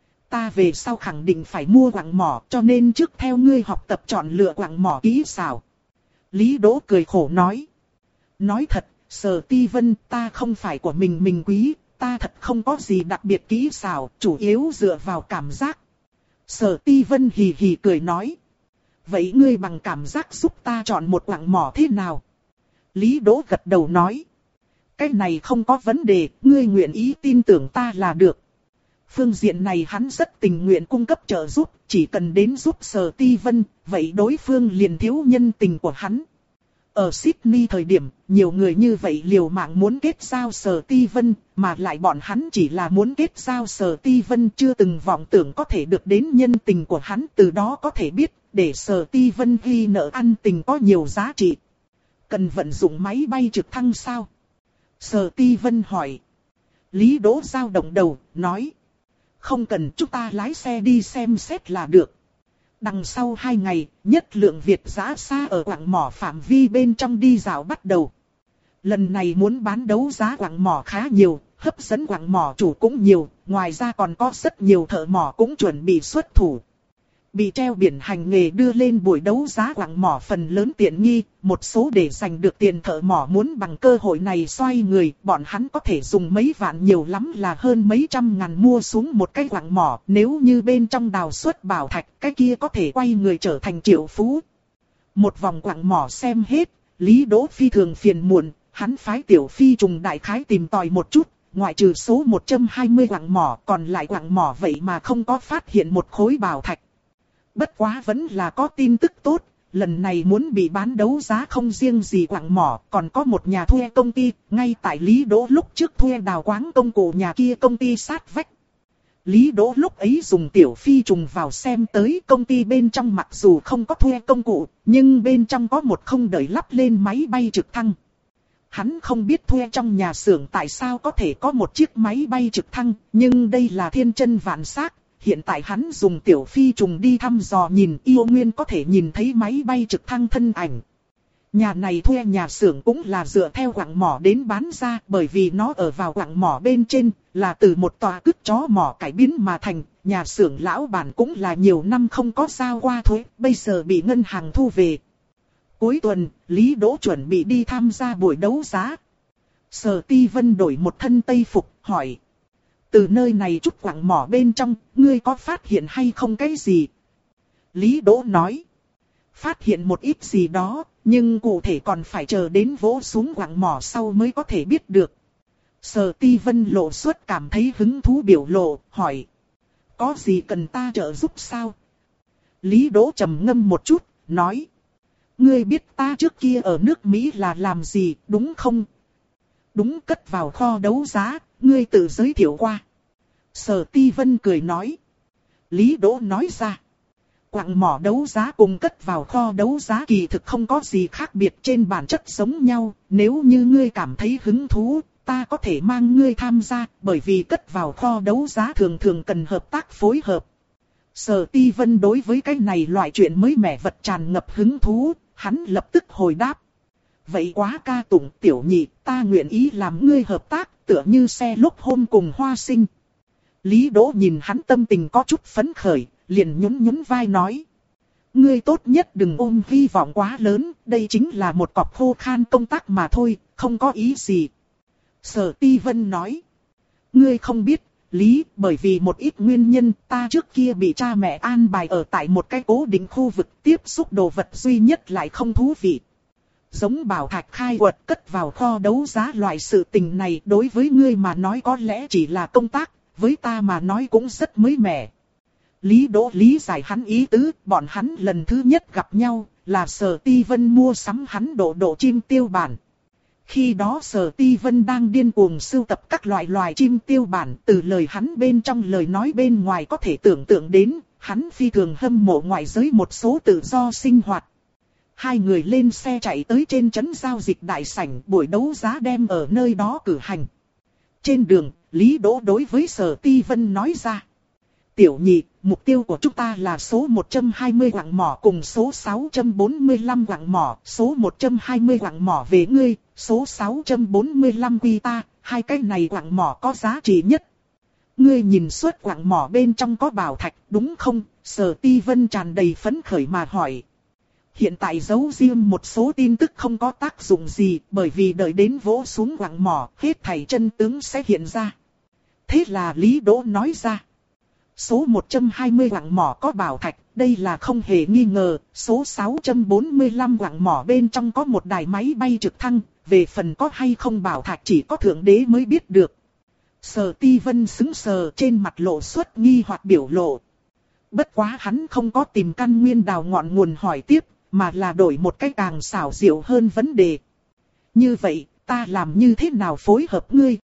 ta về sau khẳng định phải mua quặng mỏ, cho nên trước theo ngươi học tập chọn lựa quặng mỏ kỹ xảo. Lý Đỗ cười khổ nói. Nói thật, Sở Ti Vân, ta không phải của mình mình quý, ta thật không có gì đặc biệt kỹ xảo, chủ yếu dựa vào cảm giác. Sở Ti Vân hì hì cười nói. Vậy ngươi bằng cảm giác giúp ta chọn một quặng mỏ thế nào? Lý Đỗ gật đầu nói. Cái này không có vấn đề, ngươi nguyện ý tin tưởng ta là được. Phương diện này hắn rất tình nguyện cung cấp trợ giúp, chỉ cần đến giúp Sở Ti Vân, vậy đối phương liền thiếu nhân tình của hắn. Ở Sydney thời điểm, nhiều người như vậy liều mạng muốn kết giao Sở Ti Vân, mà lại bọn hắn chỉ là muốn kết giao Sở Ti Vân, chưa từng vọng tưởng có thể được đến nhân tình của hắn, từ đó có thể biết, để Sở Ti Vân ghi nợ ăn tình có nhiều giá trị. Cần vận dụng máy bay trực thăng sao? Sở Ti Vân hỏi. Lý Đỗ dao động đầu, nói. Không cần, chúng ta lái xe đi xem xét là được. Đằng sau hai ngày, nhất lượng Việt giã xa ở quặng mỏ phạm vi bên trong đi dạo bắt đầu. Lần này muốn bán đấu giá quặng mỏ khá nhiều, hấp dẫn quặng mỏ chủ cũng nhiều, ngoài ra còn có rất nhiều thợ mỏ cũng chuẩn bị xuất thủ. Bị treo biển hành nghề đưa lên buổi đấu giá quặng mỏ phần lớn tiện nghi, một số để giành được tiền thợ mỏ muốn bằng cơ hội này xoay người, bọn hắn có thể dùng mấy vạn, nhiều lắm là hơn mấy trăm ngàn mua xuống một cái quặng mỏ, nếu như bên trong đào xuất bảo thạch, cái kia có thể quay người trở thành triệu phú. Một vòng quặng mỏ xem hết, Lý Đỗ phi thường phiền muộn, hắn phái tiểu phi trùng đại khái tìm tòi một chút. Ngoại trừ số một trăm hai mươi quặng mỏ, còn lại quặng mỏ vậy mà không có phát hiện một khối bảo thạch. Bất quá vẫn là có tin tức tốt, lần này muốn bị bán đấu giá không riêng gì quặng mỏ, còn có một nhà thuê công ty, ngay tại Lý Đỗ lúc trước thuê đào quáng công cụ nhà kia công ty sát vách. Lý Đỗ lúc ấy dùng tiểu phi trùng vào xem tới, công ty bên trong mặc dù không có thuê công cụ, nhưng bên trong có một không đợi lắp lên máy bay trực thăng. Hắn không biết thuê trong nhà xưởng tại sao có thể có một chiếc máy bay trực thăng, nhưng đây là thiên chân vạn xác. Hiện tại hắn dùng tiểu phi trùng đi thăm dò nhìn, yêu nguyên có thể nhìn thấy máy bay trực thăng thân ảnh. Nhà này thuê nhà xưởng cũng là dựa theo quặng mỏ đến bán ra, bởi vì nó ở vào quặng mỏ bên trên, là từ một tòa cứt chó mỏ cải biến mà thành. Nhà xưởng lão bản cũng là nhiều năm không có giao qua thuế, bây giờ bị ngân hàng thu về. Cuối tuần, Lý Đỗ chuẩn bị đi tham gia buổi đấu giá. Sở Ti Vân đổi một thân tây phục, hỏi. Từ nơi này chút quặng mỏ bên trong, ngươi có phát hiện hay không cái gì? Lý Đỗ nói. Phát hiện một ít gì đó, nhưng cụ thể còn phải chờ đến vỗ xuống quặng mỏ sau mới có thể biết được. Sở Ti Vân lộ suốt cảm thấy hứng thú biểu lộ, hỏi. Có gì cần ta trợ giúp sao? Lý Đỗ trầm ngâm một chút, nói. Ngươi biết ta trước kia ở nước Mỹ là làm gì, đúng không? Đúng, cất vào kho đấu giá, ngươi tự giới thiệu qua. Sở Ti Vân cười nói. Lý Đỗ nói ra. Quặng mỏ đấu giá cùng cất vào kho đấu giá kỳ thực không có gì khác biệt, trên bản chất giống nhau. Nếu như ngươi cảm thấy hứng thú, ta có thể mang ngươi tham gia, bởi vì cất vào kho đấu giá thường thường cần hợp tác phối hợp. Sở Ti Vân đối với cái này loại chuyện mới mẻ vật tràn ngập hứng thú, hắn lập tức hồi đáp. Vậy quá ca tụng, tiểu nhị, ta nguyện ý làm ngươi hợp tác, tựa như xe lúc hôm cùng Hoa Sinh. Lý Đỗ nhìn hắn tâm tình có chút phấn khởi, liền nhún nhún vai nói. Ngươi tốt nhất đừng ôm hy vọng quá lớn, đây chính là một cọc khô khan công tác mà thôi, không có ý gì. Sở Ti Vân nói. Ngươi không biết, Lý, bởi vì một ít nguyên nhân ta trước kia bị cha mẹ an bài ở tại một cái cố định khu vực, tiếp xúc đồ vật duy nhất lại không thú vị. Giống bảo thạch khai quật cất vào kho đấu giá loại sự tình này đối với ngươi mà nói có lẽ chỉ là công tác, với ta mà nói cũng rất mới mẻ. Lý Đỗ lý giải hắn ý tứ, bọn hắn lần thứ nhất gặp nhau là Sở Ti Vân mua sắm hắn độ độ chim tiêu bản. Khi đó Sở Ti Vân đang điên cuồng sưu tập các loại loài chim tiêu bản, từ lời hắn bên trong lời nói bên ngoài có thể tưởng tượng đến, hắn phi thường hâm mộ ngoại giới một số tự do sinh hoạt. Hai người lên xe chạy tới trên trấn giao dịch đại sảnh, buổi đấu giá đem ở nơi đó cử hành. Trên đường, Lý Đỗ đối với Sở Ti Vân nói ra. Tiểu nhị, mục tiêu của chúng ta là số một trăm hai mươi quặng mỏ cùng số sáu trăm bốn mươi lăm quặng mỏ, số một trăm hai mươi quặng mỏ về ngươi, số sáu trăm bốn mươi lăm quy ta, hai cái này quặng mỏ có giá trị nhất. Ngươi nhìn suốt quặng mỏ bên trong có bảo thạch, đúng không? Sở Ti Vân tràn đầy phấn khởi mà hỏi. Hiện tại giấu riêng một số tin tức không có tác dụng gì, bởi vì đợi đến vỗ xuống quặng mỏ, hết thảy chân tướng sẽ hiện ra. Thế là Lý Đỗ nói ra. Số một trăm hai mươi quặng mỏ có bảo thạch, đây là không hề nghi ngờ. Số sáu trăm bốn mươi lăm quặng mỏ bên trong có một đài máy bay trực thăng, về phần có hay không bảo thạch chỉ có Thượng Đế mới biết được. Sở Ti Vân sững sờ, trên mặt lộ xuất nghi hoặc biểu lộ. Bất quá hắn không có tìm căn nguyên đào ngọn nguồn hỏi tiếp, mà là đổi một cách càng xảo diệu hơn vấn đề. Như vậy, ta làm như thế nào phối hợp ngươi,